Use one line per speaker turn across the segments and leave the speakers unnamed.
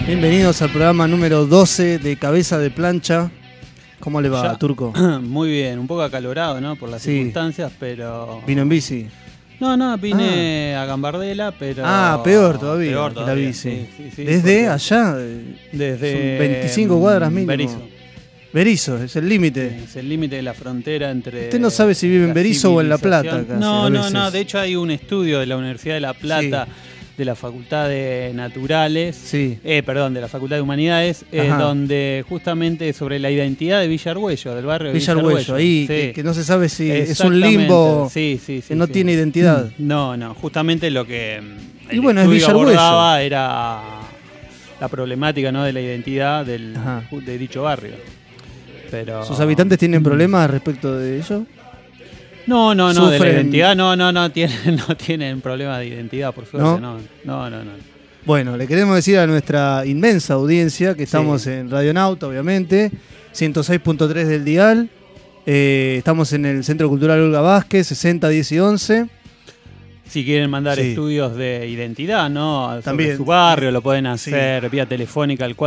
Bienvenidos al programa número 12 de Cabeza de Plancha. ¿Cómo le va,
Ya.
Turco?
Muy bien, un poco acalorado, ¿no? Por las
Sí.
circunstancias, pero...
¿Vino en bici?
No, vine a Gambardella, pero...
Peor todavía,
Peor
que la
todavía,
bici.
sí,
¿Desde
porque
allá?
Desde...
son 25 cuadras mínimo.
Berizo.
Berizo, es el límite.
Es el límite de la frontera entre...
Usted no sabe si vive en
la
Berizo o en La Plata.
civilización.
Casi,
No,
a
no,
veces.
no. De hecho hay un estudio de la Universidad de La Plata, de la Facultad de Naturales,
Sí.
perdón, de la Facultad de Humanidades,
Ajá.
donde justamente sobre la identidad de Villa Argüello, del barrio de
Villa Argüello, ahí,
Sí.
que no se sabe si es un
Exactamente.
limbo
Sí,
que no tiene identidad.
No, justamente lo que
Y
el
bueno, es
estudio
Villa Argüello.
abordaba era la problemática, ¿no?, de la identidad
Ajá.
de dicho barrio. Pero
¿Sus habitantes tienen problemas respecto de ello?
no, de la
sufren-
identidad no tienen problemas de identidad, por suerte, no.
Bueno, le queremos decir a nuestra inmensa audiencia que estamos en Radio Nauta, obviamente, 106.3 del dial. Estamos en el Centro Cultural Olga Vázquez, 60, 10 y 11.
Si quieren mandar
Sí.
estudios de identidad, ¿no?, sobre
También.
su barrio, lo pueden hacer vía telefónica al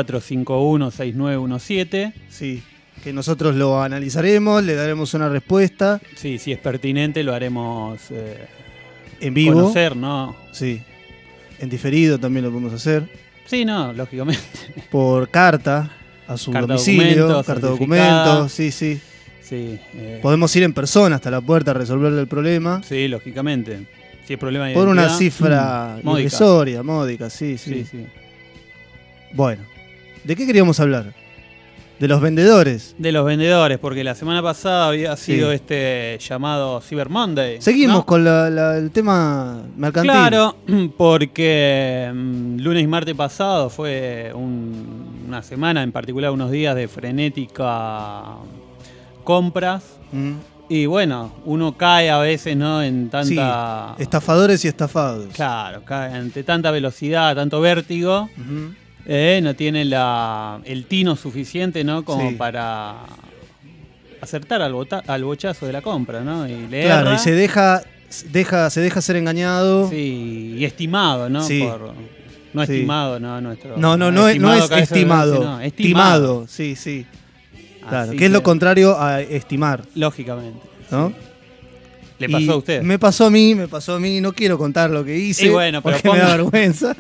451-6917.
Sí, que nosotros lo analizaremos, le daremos una respuesta
Sí, si es pertinente lo haremos
en vivo.
conocer, ¿no?
Sí, en diferido también lo podemos hacer.
Sí, no, lógicamente.
Por carta, a su
Carta
domicilio,
documento,
carta
certificada.
documento, sí, sí.
Sí,
Podemos ir en persona hasta la puerta a resolverle el problema.
sí, lógicamente. Si es problema de
Por una
identidad,
cifra
módica.
irrisoria, módica, sí.
Sí.
Bueno, ¿de qué queríamos hablar? De los vendedores.
De los vendedores, porque la semana pasada había sido
Sí.
este llamado Cyber Monday.
Seguimos
¿no?
con el tema mercantil.
Claro, porque lunes y martes pasado fue una semana, en particular unos días de frenética compras.
Mm.
Y bueno, uno cae a veces, ¿no?, en tanta...
Sí, estafadores y estafados.
Claro, cae ante tanta velocidad, tanto vértigo.
Ujú.
No tiene el tino suficiente, ¿no?, como
Sí.
para acertar al bochazo de la compra, ¿no? Y le
Claro,
erra.
y se deja ser engañado.
Sí, y estimado, ¿no?
Sí.
No
Sí.
estimado, no nuestro.
No es estimado.
sino
Estimado, sí. Claro,
Así
que es lo contrario a estimar,
Lógicamente.
¿no?
¿Le pasó
Y
a usted?
Me pasó a mí, no quiero contar lo que hice,
Y bueno, pero
porque me da
ponga-
vergüenza.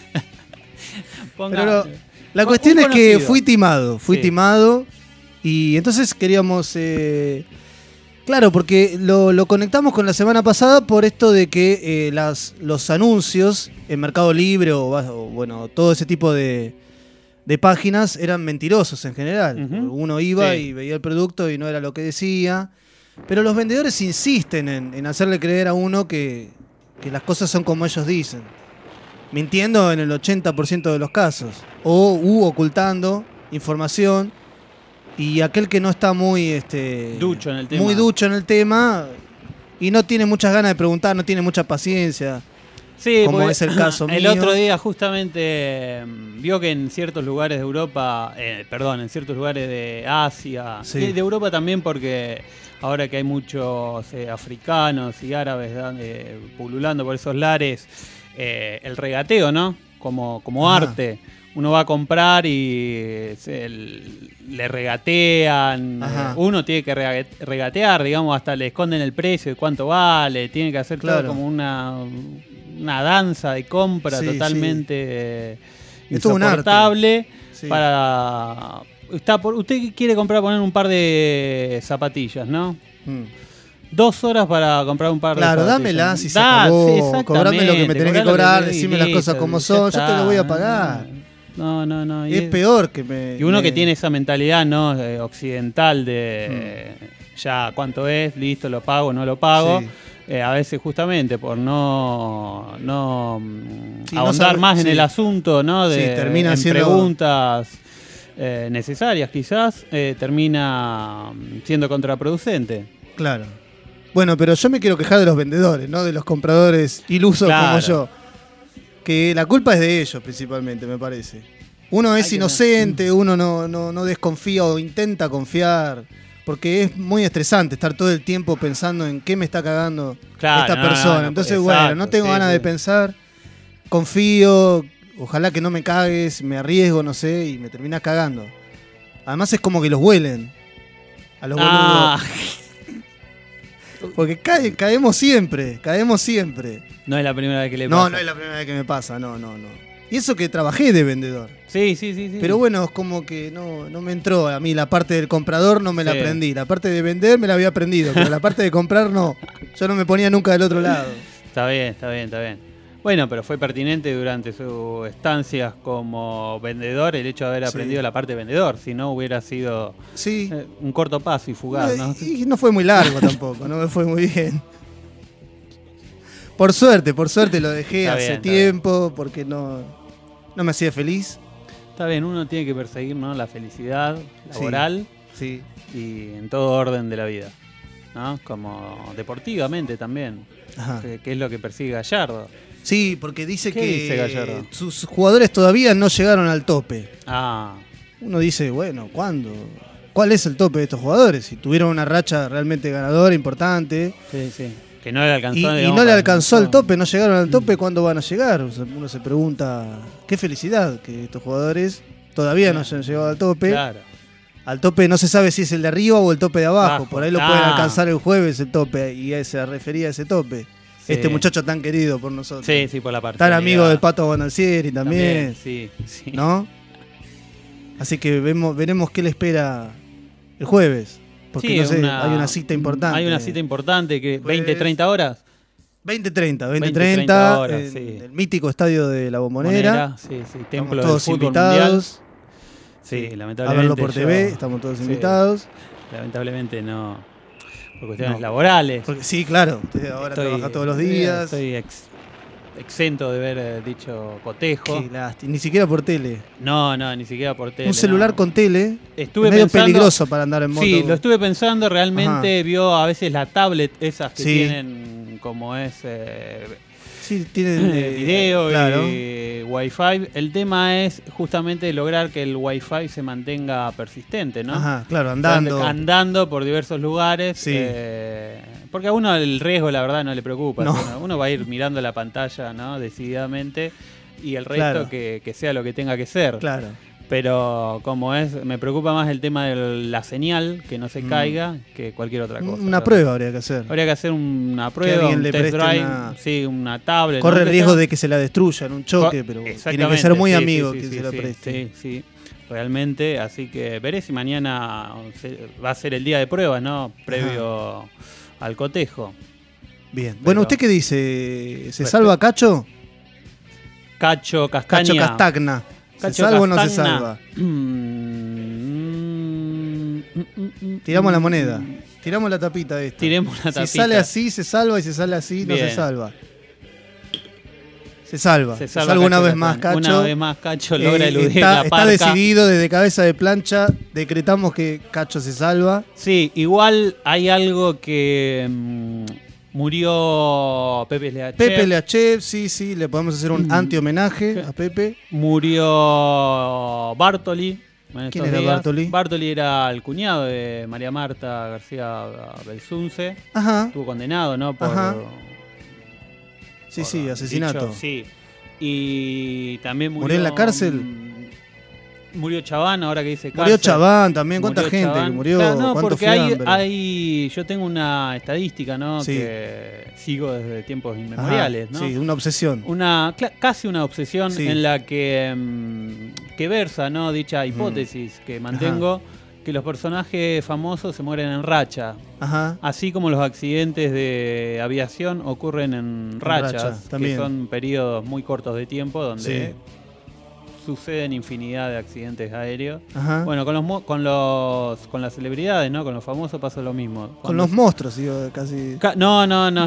Ponga-
Pero la
un
cuestión es que
conocido.
fui
Sí.
timado y entonces queríamos... claro, porque lo conectamos con la semana pasada por esto de que los anuncios en Mercado Libre o bueno, todo ese tipo de páginas eran mentirosos en general.
Ujú.
Uno iba
Sí.
y veía el producto y no era lo que decía. Pero los vendedores insisten en hacerle creer a uno que las cosas son como ellos dicen. Mintiendo en el 80% de los casos. O ocultando información. Y aquel que no está muy
Ducho en el tema.
muy ducho en el tema y no tiene muchas ganas de preguntar, no tiene mucha paciencia.
Sí,
como
porque
es el caso
el
mío.
otro día justamente vio que en ciertos lugares de Europa, en ciertos lugares de Asia,
Sí.
y de Europa también, porque ahora que hay muchos africanos y árabes pululando por esos lares, el regateo, ¿no? Como
Ajá.
arte. Uno va a comprar y le regatean.
Ajá.
Uno tiene que regatear, digamos, hasta le esconden el precio de cuánto vale. Tiene que hacer
Claro.
todo como una danza de compra
Sí,
totalmente
Es todo un arte.
insoportable.
Sí.
Usted quiere poner un par de zapatillas, ¿no?
Mm.
2 horas para comprar un par
Claro,
de zapatillas.
dámelas y se acabó. Cobrame lo que me tenés que
cobrá
cobrar,
lo que-
decime las
listo,
cosas como
ya
son, yo te
está.
lo voy a pagar.
No.
Es peor que me...
Y uno
me-
que tiene esa mentalidad, ¿no?, occidental de ya cuánto es, listo, lo pago, no lo pago.
Sí.
A veces justamente por no
Sí, no
ahondar
sabe-
más en
sí.
el asunto, ¿no?
Sí, termina
en
siendo-
preguntas necesarias quizás, termina siendo contraproducente.
Claro. Bueno, pero yo me quiero quejar de los vendedores, no de los compradores ilusos como
Claro.
yo. Que la culpa es de ellos principalmente, me parece. Uno es
Hay que-
inocente, uno no desconfía o intenta confiar, porque es muy estresante estar todo el tiempo pensando en qué me está cagando
Claro,
esta
no,
persona.
no,
Entonces,
exacto,
bueno, no tengo
sí,
ganas
sí.
de pensar, confío ojalá que no me cagues, me arriesgo, no sé, y me terminás cagando. Además es como que los huelen a los boludos. Porque caemos siempre.
No es la primera vez que le
No,
pasa.
no es la primera vez que me pasa, no. Y eso que trabajé de vendedor.
Sí.
Pero bueno, es como que no me entró a mí la parte del comprador, no me la
Sí.
aprendí. La parte de vender me la había aprendido, pero la parte de comprar no. Yo no me ponía nunca del otro lado.
Está bien. Bueno, pero fue pertinente durante sus estancias como vendedor el hecho de haber
Sí.
aprendido la parte de vendedor. Si no, hubiera sido
Sí.
un corto paso y fugaz, ¿no?
Y no fue muy largo tampoco, no me fue muy bien. Por suerte lo dejé
Está
hace
bien, está
tiempo porque no me hacía feliz.
Está bien, uno tiene que perseguir, ¿no?, la felicidad laboral
Sí.
y en todo orden de la vida, ¿no? Como deportivamente también,
Ajá.
que es lo que persigue Gallardo.
Sí, porque dice
¿Qué dice Gallardo?
sus jugadores todavía no llegaron al tope.
Ah,
Uno dice, bueno, ¿cuándo? ¿Cuál es el tope de estos jugadores? Si tuvieron una racha realmente ganadora, importante,
sí. Que no le alcanzó.
y
digamos,
no le
para-
alcanzó el tope, no llegaron al tope, ¿cuándo van a llegar? O sea, uno se pregunta, qué felicidad que estos jugadores todavía no hayan llegado al tope.
Claro.
Al tope no se sabe si es el de arriba o el tope de abajo.
Abajo.
Por ahí lo pueden alcanzar el jueves el tope, y se refería a ese tope.
Sí.
Este muchacho tan querido por nosotros.
Sí, por la parte.
Tan amigo del Pato Bonalcieri también.
Sí.
¿No? Así que veremos qué le espera el jueves. Porque
Sí,
no sé, hay una cita importante.
Hay una cita importante que
Jueves.
20-30 horas.
20:30,
20:30 horas,
en
sí.
el mítico estadio de La Bombonera.
Sí,
Estamos
templo
todos
del fútbol
invitados
mundial. Sí,
a
lamentablemente.
verlo por TV,
yo-
estamos todos
sí,
invitados.
Lamentablemente no. Por cuestiones
No.
laborales.
Porque, sí, claro, usted ahora trabaja todos los días.
Estoy exento de ver dicho cotejo.
Qué lástima, ni siquiera por tele.
No, ni siquiera por tele.
Un celular
no.
con tele
Estuve
es medio
pensando-
peligroso para andar en moto.
Sí, lo estuve pensando, realmente vio a veces la tablet, esas que
Sí.
tienen como es
Sí, tienen
video
claro.
y wifi. El tema es justamente lograr que el wifi se mantenga persistente, ¿no?
Ajá, claro, andando.
Andando por diversos lugares.
Sí.
Porque a uno el riesgo, la verdad, no le preocupa.
No.
Uno va a ir mirando la pantalla, ¿no?, decididamente. Y el resto
Claro.
que sea lo que tenga que ser.
Claro.
Pero como es, me preocupa más el tema de la señal, que no se caiga, que cualquier otra cosa.
Una prueba habría que hacer.
Habría que hacer una prueba,
alguien
un
le
test
preste
drive,
una-
sí, una tablet.
Corre
¿no?
el
Que
riesgo
sea-
de que se la destruya en un choque, pero tiene que
Exactamente,
ser muy
sí,
amigo
sí,
quien
sí,
se la
sí,
preste.
Sí, realmente. Así que veré si mañana va a ser el día de pruebas, ¿no? Previo al cotejo.
Bien.
Pero-
Bueno, ¿usted qué dice? ¿Se
Respe-
salva Cacho?
Cacho Castaña.
Cacho Castagna. ¿Se
Cacho
salva o no se
Castagna.
salva?
Mm,
Tiramos la moneda. Tiramos la tapita de esta.
Tiremos la tapita.
Si sale así, se salva, y si sale así, no
Bien.
se salva. Se salva.
Se
Se
salva
salva una
Cacho
vez más,
Castaña.
Cacho.
Una vez más, Cacho logra eludir
está,
la
está
parca.
decidido desde cabeza de plancha. Decretamos que Cacho se salva.
Sí, igual hay algo que murió Pepe Leachev.
Pepe Leachev, sí, le podemos hacer un anti-homenaje a Pepe.
Murió Bartoli. en estos
¿Quién era
días.
Bartoli?
Bartoli era el cuñado de María Marta García Belsunce.
Ajá,
Estuvo condenado, ¿no?
Ajá.
por
sí, asesinato.
dicho, sí. Y también murió.
¿Murió en la cárcel?
Murió Chaván, ahora que dice cárcel.
Murió Chaván también, ¿cuánta
Murió
gente
Chaván.
que murió?
Claro, no,
¿Cuánto
porque
fiambre?
yo tengo una estadística, ¿no?
Sí.
Que sigo desde tiempos inmemoriales,
Ajá,
¿no?
Sí, una obsesión.
Casi una obsesión
Sí.
en la que versa, ¿no? Dicha hipótesis que mantengo, que los personajes famosos se mueren en racha.
Ajá.
Así como los accidentes de aviación ocurren en rachas,
también.
que son periodos muy cortos de tiempo donde
Sí.
suceden infinidad de accidentes aéreos.
Ajá.
Bueno, con las celebridades, ¿no? Con los famosos pasa lo mismo.
Con
Cuando-
los monstruos, digo, casi.
No.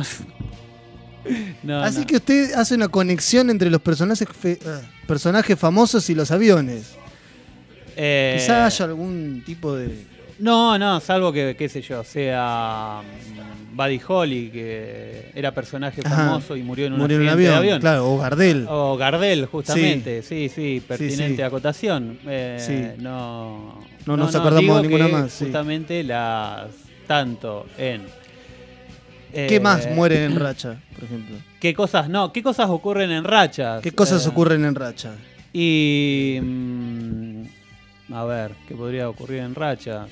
No,
Así
no.
que usted hace una conexión entre los personajes famosos y los aviones. Quizá haya algún tipo de.
No, salvo que, qué sé yo, sea Buddy Holly, que era personaje
Ajá.
famoso y murió en un
Murió en un
accidente
avión,
de avión.
claro, o Gardel.
O Gardel, justamente, sí, pertinente
sí.
acotación.
Sí.
No
No nos acordamos
digo
de ninguna
que
más, sí.
Justamente tanto en
¿Qué más mueren en racha, por ejemplo?
¿Qué cosas ocurren en rachas?
¿Qué cosas ocurren en racha?
Y... a ver, ¿qué podría ocurrir en racha?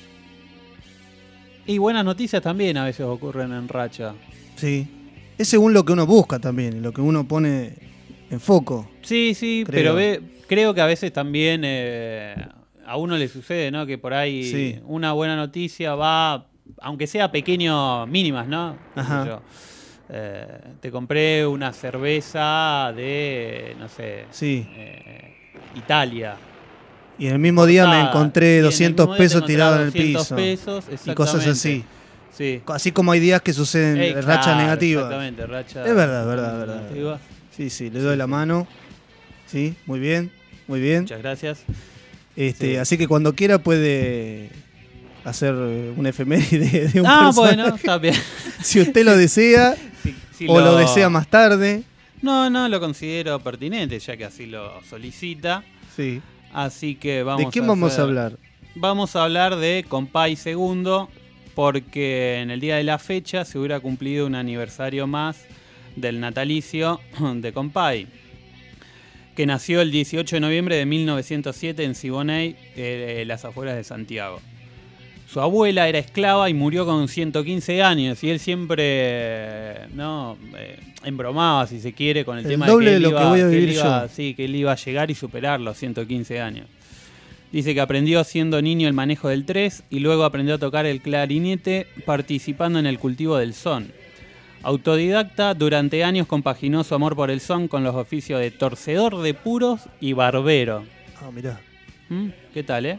Y buenas noticias también a veces ocurren en racha.
Sí. Es según lo que uno busca también, y lo que uno pone en foco.
Sí,
creo.
pero creo que a veces también a uno le sucede, ¿no? Que por ahí
Sí.
una buena noticia va, aunque sea pequeño, mínimas, ¿no?
Ajá.
Yo, te compré una cerveza de, no sé,
Sí.
Italia.
Y en el mismo día me encontré
Y en el
200
mismo día te
pesos tirados en el
200
piso.
pesos,
Y cosas así.
exactamente. Sí.
Así como hay días que suceden rachas
Claro,
negativas.
Exactamente, racha.
Es verdad.
negativa.
Sí, le doy la mano. Sí, muy bien.
Muchas gracias. Sí.
Así que cuando quiera puede hacer un efeméride de un
Bueno,
personaje.
está bien.
Si usted lo desea
Si
o lo desea más tarde.
No lo considero pertinente, ya que así lo solicita.
Sí.
Así que
¿De quién vamos a hablar?
Vamos a hablar de Compay II, porque en el día de la fecha se hubiera cumplido un aniversario más del natalicio de Compay, que nació el 18 de noviembre de 1907 en Siboney, las afueras de Santiago. Su abuela era esclava y murió con 115 años, y él siempre embromaba, si se quiere, con el tema
doble
de que
de lo que voy a vivir yo.
Sí, que él iba a llegar y superar los 115 años. Dice que aprendió siendo niño el manejo del tres y luego aprendió a tocar el clarinete participando en el cultivo del son. Autodidacta, durante años compaginó su amor por el son con los oficios de torcedor de puros y barbero.
Ah, mirá.
¿Qué tal,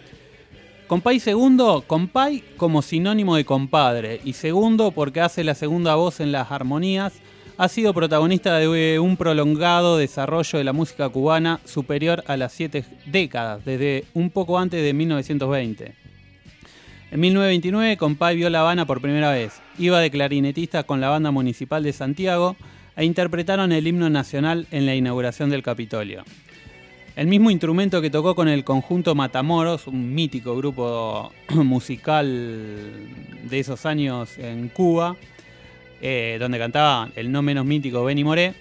Compay II, compay como sinónimo de compadre, y segundo porque hace la segunda voz en las armonías, ha sido protagonista de un prolongado desarrollo de la música cubana superior a las 7 décadas, desde un poco antes de 1920. En 1929, Compay vio La Habana por primera vez. Iba de clarinetista con la Banda Municipal de Santiago e interpretaron el himno nacional en la inauguración del Capitolio. El mismo instrumento que tocó con el conjunto Matamoros, un mítico grupo musical de esos años en Cuba, donde cantaba el no menos mítico Benny Moré,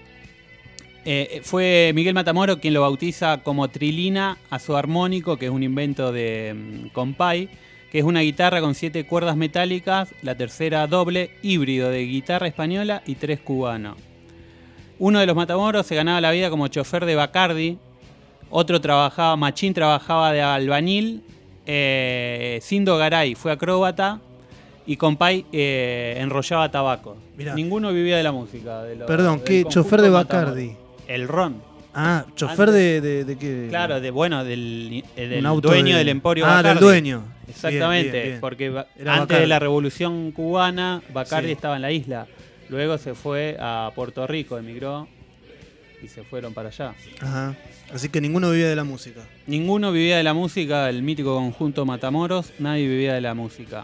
fue Miguel Matamoros quien lo bautiza como trilina a su armónico, que es un invento de Compay, que es una guitarra con 7 cuerdas metálicas, la tercera doble, híbrido de guitarra española y 3 cubano. Uno de los Matamoros se ganaba la vida como chofer de Bacardi, otro Machín trabajaba de albañil, Sindo Garay fue acróbata y Compay enrollaba tabaco.
Mirá.
Ninguno vivía de la música.
Perdón, ¿qué? ¿Chofer de Bacardi?
El ron.
Ah, ¿chofer de qué?
Claro, del
auto
dueño del Emporio Bacardi.
del dueño.
Exactamente,
Bien, bien.
porque
Era
antes
Bacardi.
de la Revolución Cubana, Bacardi
Sí.
estaba en la isla. Luego se fue a Puerto Rico, emigró y se fueron para allá.
Ajá. Así que ninguno vivía de la música.
Ninguno vivía de la música, el mítico conjunto Matamoros, nadie vivía de la música.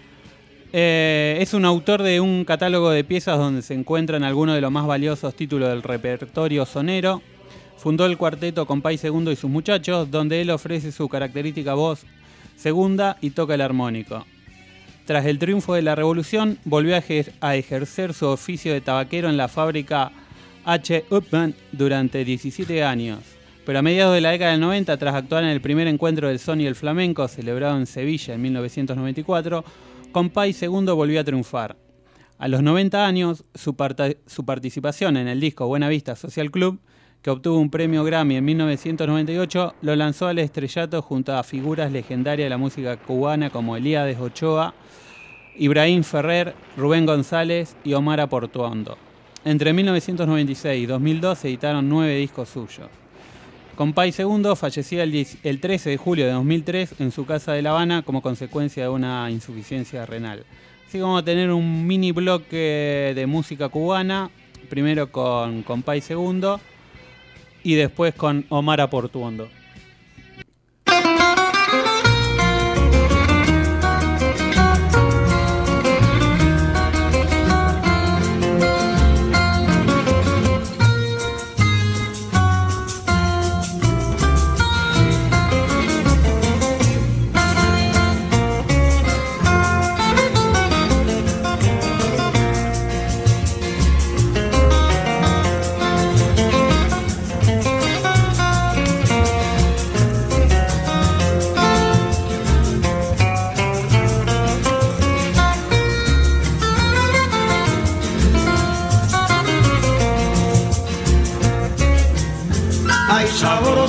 Es un autor de un catálogo de piezas donde se encuentran algunos de los más valiosos títulos del repertorio sonero. Fundó el cuarteto Compay II y sus muchachos, donde él ofrece su característica voz segunda y toca el armónico. Tras el triunfo de la Revolución, volvió a ejercer su oficio de tabaquero en la fábrica H. Upmann durante 17 años. Pero a mediados de la década del 90, tras actuar en el primer encuentro del son y el flamenco, celebrado en Sevilla en 1994, Compay II volvió a triunfar. A los 90 años, su participación en el disco Buena Vista Social Club, que obtuvo un premio Grammy en 1998, lo lanzó al estrellato junto a figuras legendarias de la música cubana como Elías Ochoa, Ibrahim Ferrer, Rubén González y Omar Portuondo. Entre 1996 y 2002 se editaron 9 discos suyos. Compay II fallecía el 13 de julio de 2003 en su casa de La Habana como consecuencia de una insuficiencia renal. Así que vamos a tener un mini bloque de música cubana, primero con Compay II y después con Omar Portuondo.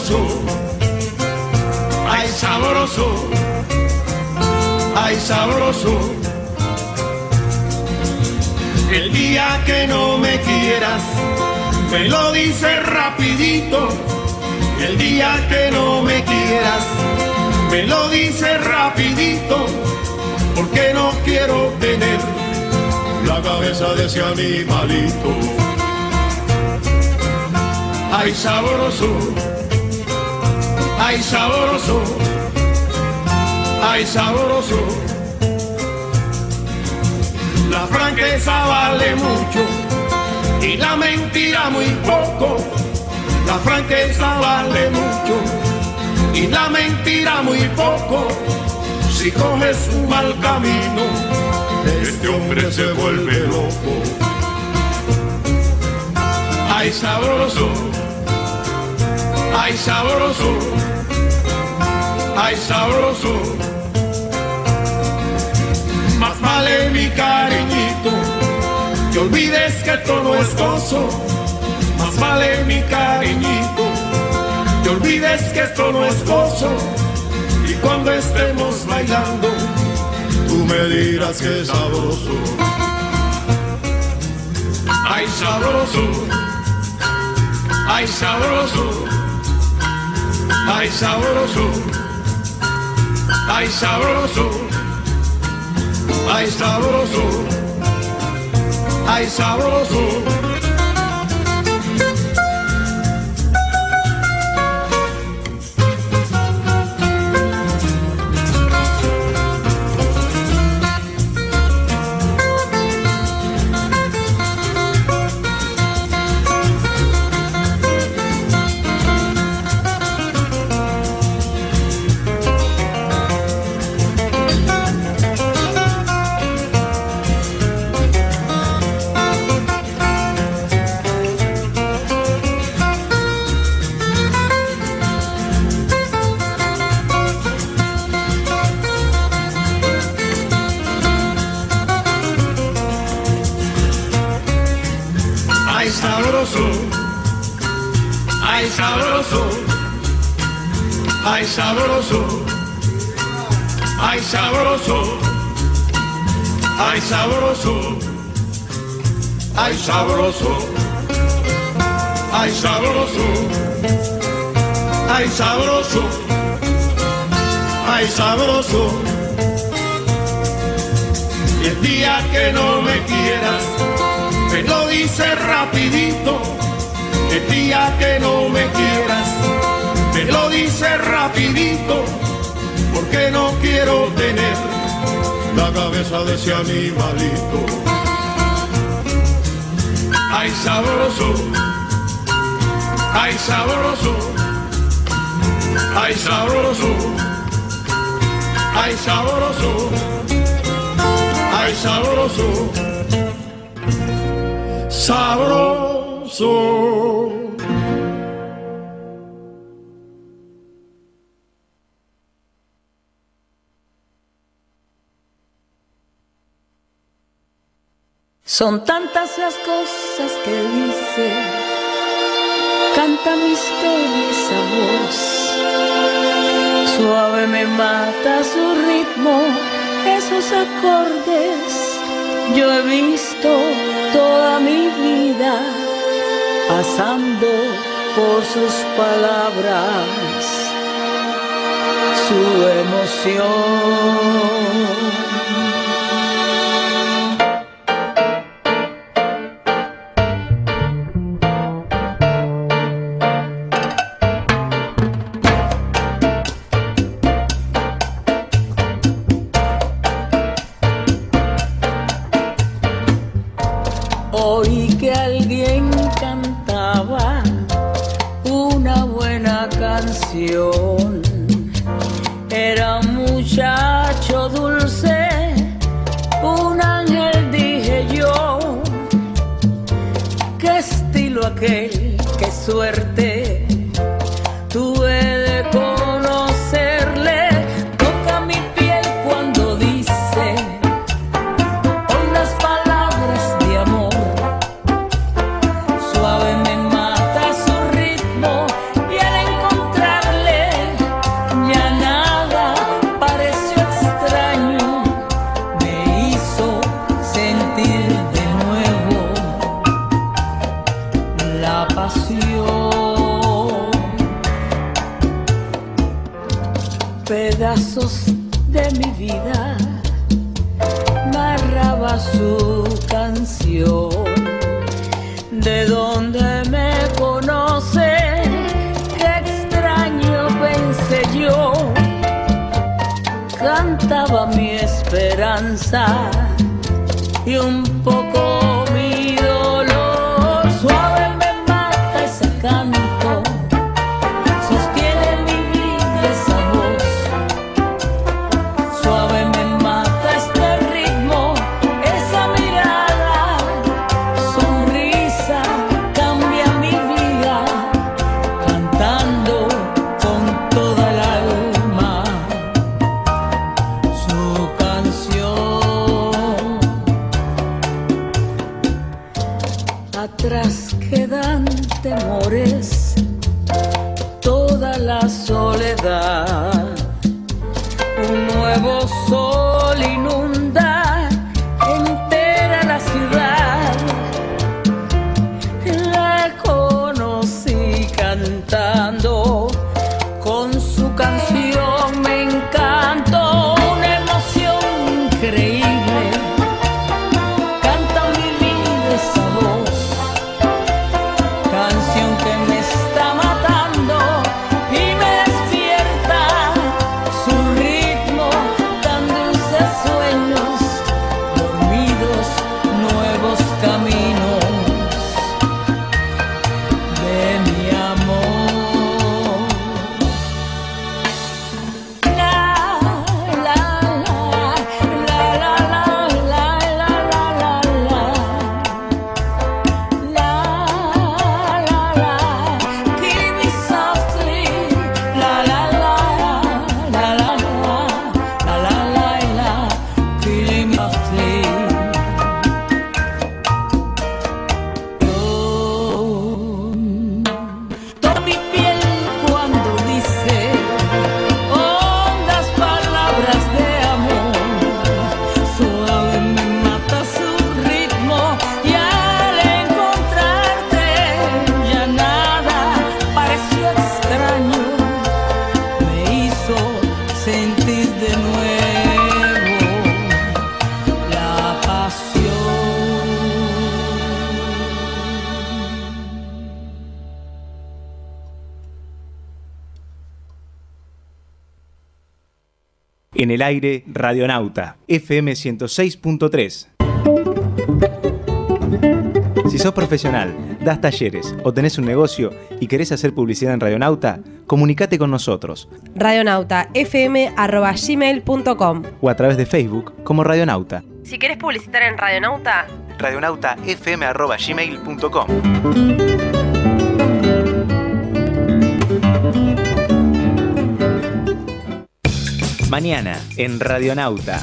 sabroso, ay sabroso, ay sabroso. El día que no me quieras, me lo dices rapidito. El día que no me quieras, me lo dices rapidito, porque no quiero tener la cabeza de ese animalito. Ay sabroso, ay sabroso, ay sabroso. La franqueza vale mucho y la mentira muy poco. La franqueza vale mucho y la mentira muy poco. Si coges un mal camino, este hombre se vuelve loco. Ay sabroso, ay sabroso, ay sabroso. Más vale mi cariñito que olvides que esto no es gozo. Más vale mi cariñito que olvides que esto no es gozo. Y cuando estemos bailando, tú me dirás que es sabroso. Ay sabroso, ay sabroso, ay sabroso, ay sabroso, ay sabroso, ay sabroso. Ay sabroso, ay sabroso, ay sabroso, ay sabroso, ay sabroso, ay sabroso, ay sabroso, ay sabroso. Y el día que no me quieras, me lo dices rapidito. El día que no me quieras, me lo dices rapidito, porque no quiero tener la cabeza de ese animalito. Ay sabroso, ay sabroso, ay sabroso, ay sabroso, ay sabroso, sabroso.
Son tantas las cosas que dice, canta mi historia esa voz. Suave me mata su ritmo, esos acordes. Yo he visto toda mi vida pasando por sus palabras, su emoción. Oí que alguien cantaba una buena canción. Era un muchacho dulce, un ángel, dije yo. Qué estilo aquel, qué suerte tuve de conocerle. Toca mi piel cuando dice con las palabras de amor. Suave me mata su ritmo y al encontrar pedazos de mi vida, narraba su canción. ¿De dónde me conoce? Qué extraño pensé yo. Cantaba mi esperanza y un poco mi dolor. Suave me mata ese canto, sostiene mi vida esa voz. Suave me mata este ritmo, esa mirada, sonrisa, cambia mi vida, cantando con toda el alma su canción. Atrás quedan temores, toda la soledad. Un nuevo sol inunda entera la ciudad. La conocí cantando, con su canción me encantó. Una emoción increíble, canta mi vida esa voz. Canción que me está matando y me despierta su ritmo, tan dulces sueños, dormidos, nuevos caminos de mi amor. La, la, la, la, la, la, la, la, la, la. La la la, kill me softly. La la la, la la la, la la la la, kill me softly. Toca mi piel cuando dice hondas palabras de amor. Suave me mata su ritmo y al encontrarte ya nada pareció extraño. Me hizo sentir de nuevo la pasión.
En el aire, Radionauta, FM 106.3. Si sos profesional, das talleres o tenés un negocio y querés hacer publicidad en Radionauta, comunicate con nosotros
radionautafm@gmail.com
o a través de Facebook como Radionauta.
Si querés publicitar en Radionauta,
radionautafm@gmail.com. Mañana en Radionauta.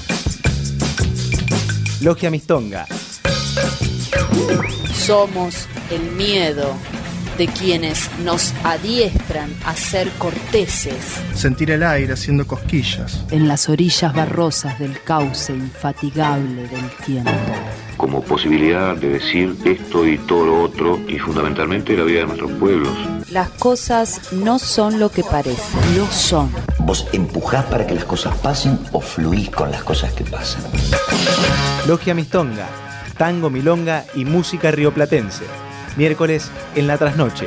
Logia Mistonga.
Somos el miedo de quienes nos adiestran a ser corteses
Sentir el aire haciendo cosquillas.
en las orillas barrosas del cauce infatigable del tiempo.
Como posibilidad de decir esto y todo lo otro, y fundamentalmente la vida de nuestros pueblos.
Las cosas no son lo que parecen, lo son.
¿Vos empujás para que las cosas pasen o fluís con las cosas que pasan?
Logia Mistonga. Tango, milonga y música rioplatense. Miércoles en la trasnoche.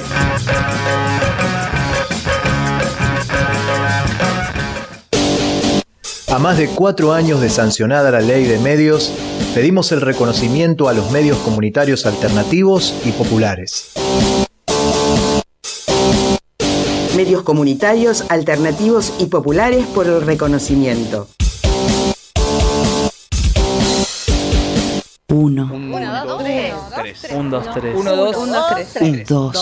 A más de 4 años de sancionada la ley de medios, pedimos el reconocimiento a los medios comunitarios alternativos y populares.
Medios comunitarios, alternativos y populares por el reconocimiento.
1,
1, 2, 3.
1, 2, 3.
1, 2, 3.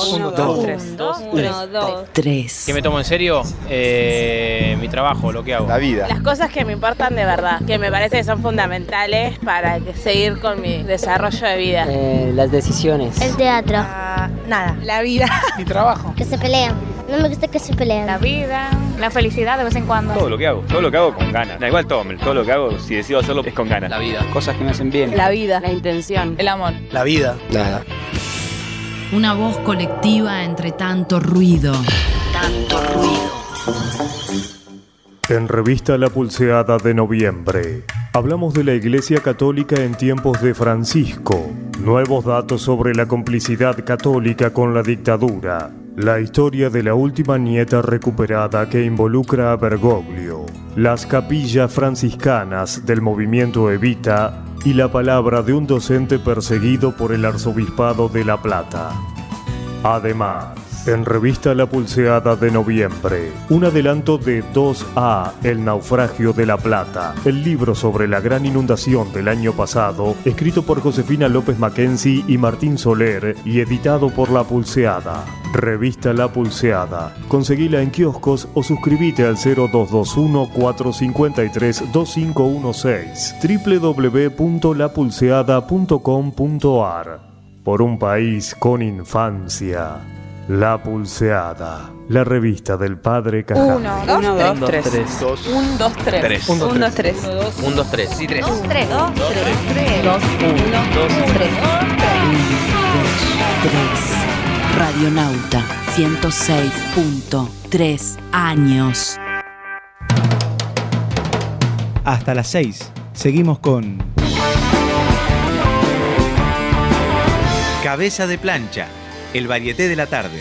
3.
¿Qué me tomo en serio? Mi trabajo, lo que hago.
La vida.
Las cosas que me importan de verdad, que me parece que son fundamentales para seguir con mi desarrollo de vida.
Las decisiones.
El teatro.
Nada, la vida.
Mi trabajo.
Que se pelean. No me gusta que se peleen.
La vida, la felicidad de vez en cuando.
Todo lo que hago con ganas. Da igual todo lo que hago, si decido hacerlo es con ganas.
La vida, cosas que me hacen bien.
La vida,
La intención.
el amor.
La vida.
Nada.
Una voz colectiva entre tanto ruido.
Tanto ruido.
En Revista La Pulseada de noviembre, hablamos de la Iglesia Católica en tiempos de Francisco, nuevos datos sobre la complicidad católica con la dictadura, la historia de la última nieta recuperada que involucra a Bergoglio, las capillas franciscanas del movimiento Evita y la palabra de un docente perseguido por el Arzobispado de La Plata. Además, en Revista La Pulseada de noviembre, un adelanto de 2A, El naufragio de La Plata, el libro sobre la gran inundación del año pasado, escrito por Josefina López Mackenzie y Martín Soler y editado por La Pulseada. Revista La Pulseada. Conseguila en kioscos o suscríbete al 0221-453-2516 www.lapulseada.com.ar. Por un país con infancia. La Pulseada, la revista del padre Cajal.
1, 2, 3. 1, 2, 3. 1, 2, 3.
1, 2, 3. Sí, 3.
2, 3. 2, 3. 2, 1, 2, 3.
Radionauta 106.3 años.
Hasta las 6. Seguimos con Cabeza de Plancha, el varieté de la tarde.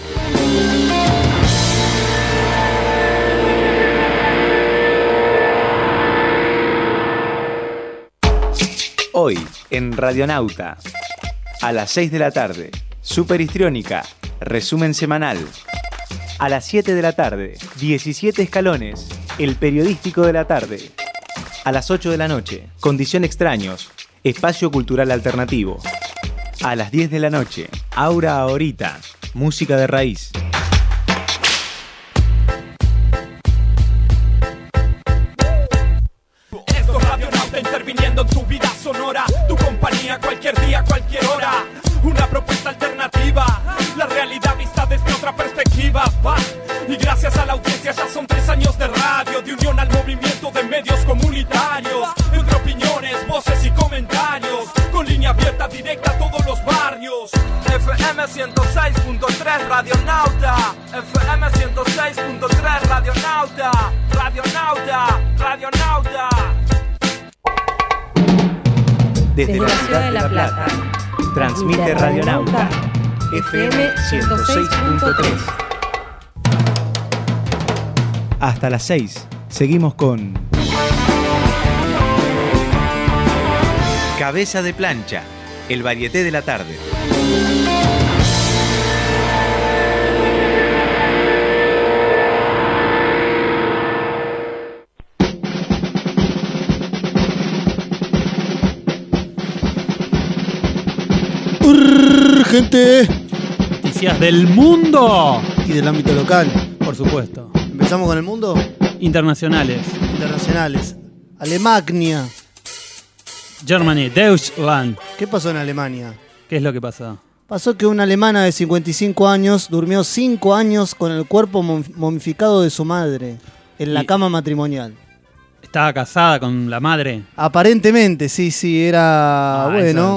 Hoy, en Radionauta, a las 6 de la tarde, Super Histriónica, resumen semanal. A las 7 de la tarde, 17 escalones, el periodístico de la tarde. A las 8 de la noche, Condición Extraños, espacio cultural alternativo. A las 10 de la noche, Aura Ahorita, música de raíz.
Esto es Radionauta interviniendo en tu vida sonora, tu compañía cualquier día, cualquier hora. Una propuesta alternativa, la realidad vista desde otra perspectiva. Va. Y gracias a la audiencia ya son 3 años de radio, de unión al movimiento de medios comunitarios, entre opiniones, voces y comentarios, con línea abierta directa a todos los barrios. FM 106.3 Radionauta, FM 106.3 Radionauta, Radionauta, Radionauta.
Desde la ciudad de La Plata, transmite Radionauta, FM 106.3. Hasta las 6, seguimos con Cabeza de Plancha, el varieté de la tarde.
Gente,
noticias del mundo
y del ámbito local,
por supuesto.
¿Empezamos con el mundo?
Internacionales.
Alemania.
Germany, Deutschland.
¿Qué pasó en Alemania?
¿Qué es lo que pasó?
Pasó que una alemana de 55 años durmió 5 años con el cuerpo momificado de su madre en la cama matrimonial.
¿Estaba casada con la madre?
Aparentemente, sí, era,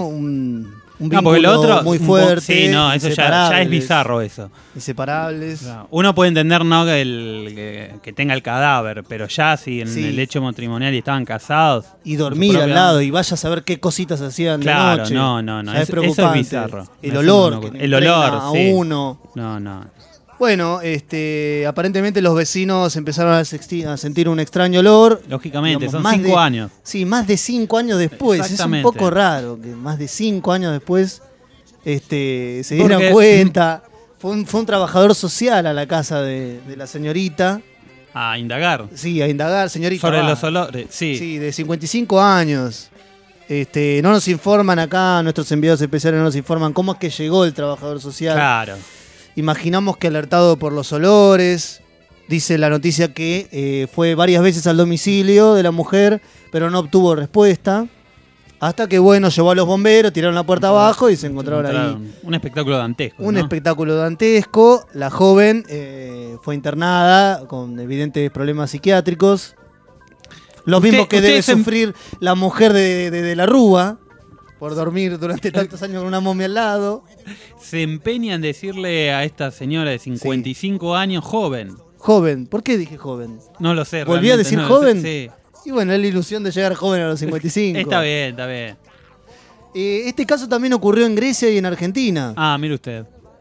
un vínculo muy fuerte.
Sí, no, eso ya es bizarro eso.
Inseparables.
No, uno puede entender, ¿no?, que tenga el cadáver, pero ya si en el hecho matrimonial y estaban casados.
Y dormir al lado y vaya a saber qué cositas hacían de noche.
No.
Es preocupante.
Eso es bizarro.
El olor
a
uno.
No.
Bueno, aparentemente los vecinos empezaron a sentir un extraño olor.
Lógicamente, digamos, son 5 años.
Sí, más de 5 años después. Es un poco raro que más de 5 años después se dieran cuenta. Fue un trabajador social a la casa de la señorita.
A indagar.
Sí, a indagar, señorita.
Sobre los olores,
Sí, de 55 años. No nos informan acá, nuestros enviados especiales no nos informan cómo es que llegó el trabajador social.
Claro.
Imaginamos que alertado por los olores, dice la noticia que fue varias veces al domicilio de la mujer, pero no obtuvo respuesta. Hasta que, llevó a los bomberos, tiraron la puerta abajo y se encontraron ahí.
Un espectáculo dantesco.
Espectáculo dantesco. La joven fue internada con evidentes problemas psiquiátricos. Los mismos que debe sufrir la mujer de la Rúa. Por dormir durante tantos años con una momia al lado.
Se empeña en decirle a esta señora de 55 años, joven.
Joven. ¿Por qué dije joven?
No lo sé.
¿Volví a decir
no lo
joven?
sé, sí.
Y bueno, es la ilusión de llegar joven a los 55.
Está bien, está bien.
Este caso también ocurrió en Grecia y en Argentina.
Ah, mire usted.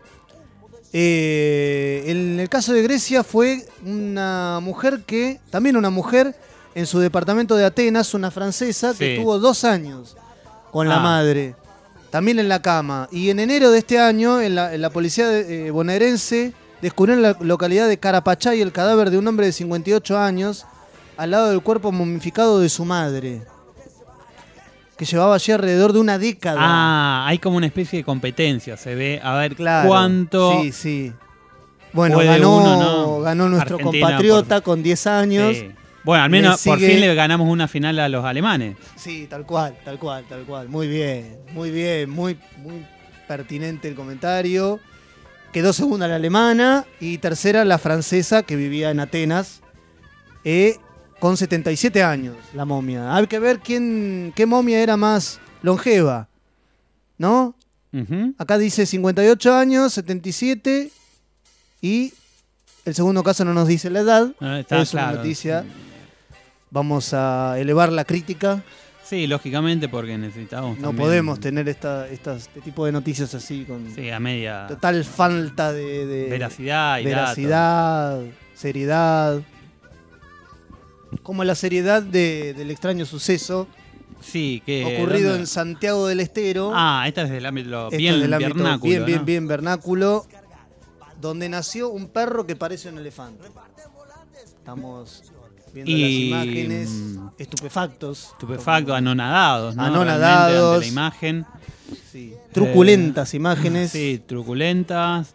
En el caso de Grecia fue una mujer en su departamento de Atenas, una francesa que
Sí.
tuvo 2 años con la madre, también en la cama. Y en enero de este año, en la policía bonaerense descubrió en la localidad de Carapachay el cadáver de un hombre de 58 años al lado del cuerpo momificado de su madre, que llevaba allí alrededor de una década.
Ah, hay como una especie de competencia, se ve, a ver
Claro,
cuánto...
Sí, sí. Bueno,
puede uno, ¿no?
ganó nuestro
Argentina
compatriota con 10 años.
Sí. Bueno, al menos por fin le ganamos una final a los alemanes.
Sí, tal cual. Muy bien, muy pertinente el comentario. Quedó segunda la alemana y tercera la francesa que vivía en Atenas con 77 años, la momia. Hay que ver qué momia era más longeva, ¿no? Acá dice 58 años, 77 y el segundo caso no nos dice la edad.
Está
es
claro.
una noticia. Vamos a elevar la crítica.
Sí, lógicamente, porque necesitamos
No
también...
podemos tener este tipo de noticias así con
a media...
total falta de
veracidad y
veracidad, seriedad. Como la seriedad del extraño suceso
que
ocurrido
¿dónde?
en Santiago del Estero.
Esta es del ámbito
Esta
bien
es del ámbito
vernáculo, ¿no?
bien vernáculo, donde nació un perro que parece un elefante. Estamos viendo las imágenes, estupefactos,
anonadados, ¿no?
Anonadados.
Realmente ante la imagen.
Sí. Truculentas imágenes.
Sí, turbulentas.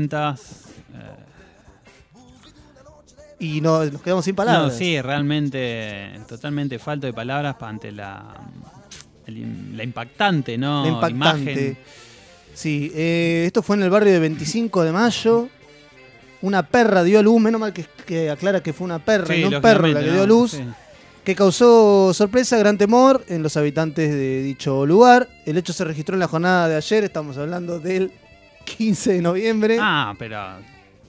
Y nos quedamos sin palabras.
No, sí, realmente totalmente falto de palabras ante la impactante, ¿no?
La impactante.
Imagen.
Sí, esto fue en el barrio de 25 de Mayo. Una perra dio a luz, menos mal que aclara que fue una perra,
Sí,
no un perro la que dio a luz,
sí.
que causó sorpresa, gran temor en los habitantes de dicho lugar. El hecho se registró en la jornada de ayer, estamos hablando del 15 de noviembre.
Pero...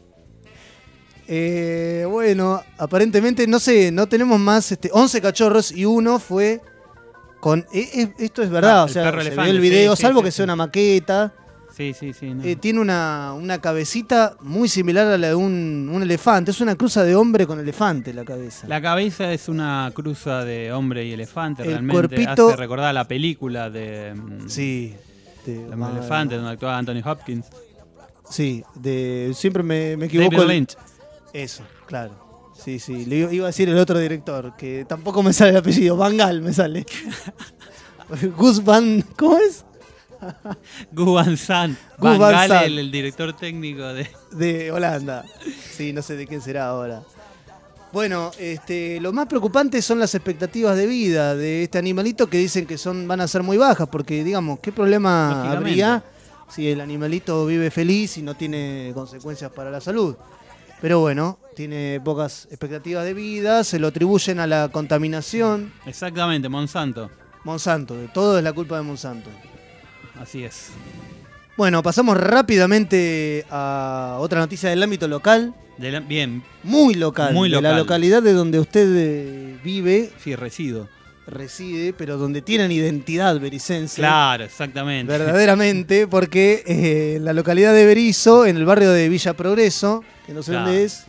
bueno, aparentemente, no sé, no tenemos más 11 cachorros y uno fue con... esto es verdad, o sea, se vio el video, salvo que sea una maqueta.
Sí. No.
Tiene una cabecita muy similar a la de un elefante. Es una cruza de hombre con elefante la cabeza.
La cabeza es una cruza de hombre y elefante,
El
realmente.
cuerpito...
Hace recordar la película de...
Sí.
Los elefantes, donde actuaba Anthony Hopkins.
Sí, siempre me equivoco.
David Lynch.
Eso, claro. Sí. Le iba a decir el otro director, que tampoco me sale el apellido. Van Gaal me sale. Gus Van... ¿Cómo es?
Gus Van Sant.
Gus
Van
Van
Gaal,
Sant.
el director técnico
de Holanda. Sí, no sé de quién será ahora. Bueno, lo más preocupante son las expectativas de vida de este animalito, que dicen que van a ser muy bajas, porque digamos, ¿qué problema habría si el animalito vive feliz y no tiene consecuencias para la salud? Pero bueno, tiene pocas expectativas de vida, se lo atribuyen a la contaminación.
Exactamente, Monsanto.
Todo es la culpa de Monsanto.
Así es.
Bueno, pasamos rápidamente a otra noticia del ámbito local.
Bien.
Muy local. De la localidad de donde usted vive.
Sí,
reside, pero donde tienen identidad bericense.
Claro, exactamente.
Verdaderamente, porque en la localidad de Berizo, en el barrio de Villa Progreso, que no sé dónde es.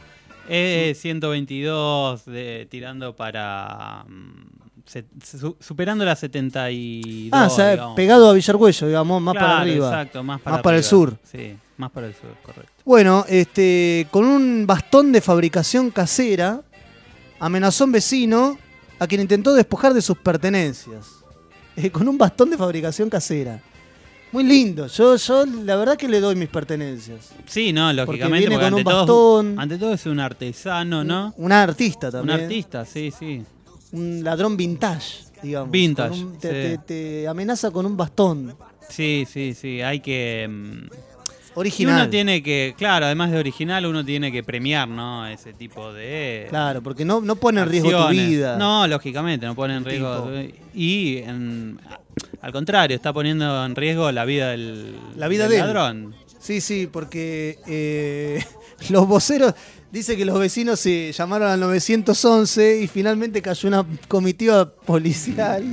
122, tirando para... superando la 72.
O sea,
digamos.
pegado a Villargüello, digamos, más para arriba.
Exacto, más
para el sur.
Sí, más para el sur, correcto.
Bueno, con un bastón de fabricación casera, amenazó a un vecino a quien intentó despojar de sus pertenencias. Con un bastón de fabricación casera. Muy lindo. Yo la verdad que le doy mis pertenencias.
Sí, no, lógicamente.
Porque viene con un
ante
bastón.
Ante todo es un artesano, ¿no?
Un artista también.
Un artista, sí.
Un ladrón vintage, digamos.
Vintage.
Te amenaza con un bastón.
Sí. Hay que...
Original.
Y uno tiene que, claro, además de original, uno tiene que premiar, ¿no? Ese tipo de...
Claro, porque no pone en riesgo tu vida.
No, lógicamente, no pone en riesgo. Y al contrario, está poniendo en riesgo la vida del
de
ladrón.
Sí, porque Los voceros, dice que los vecinos se llamaron al 911 y finalmente cayó una comitiva policial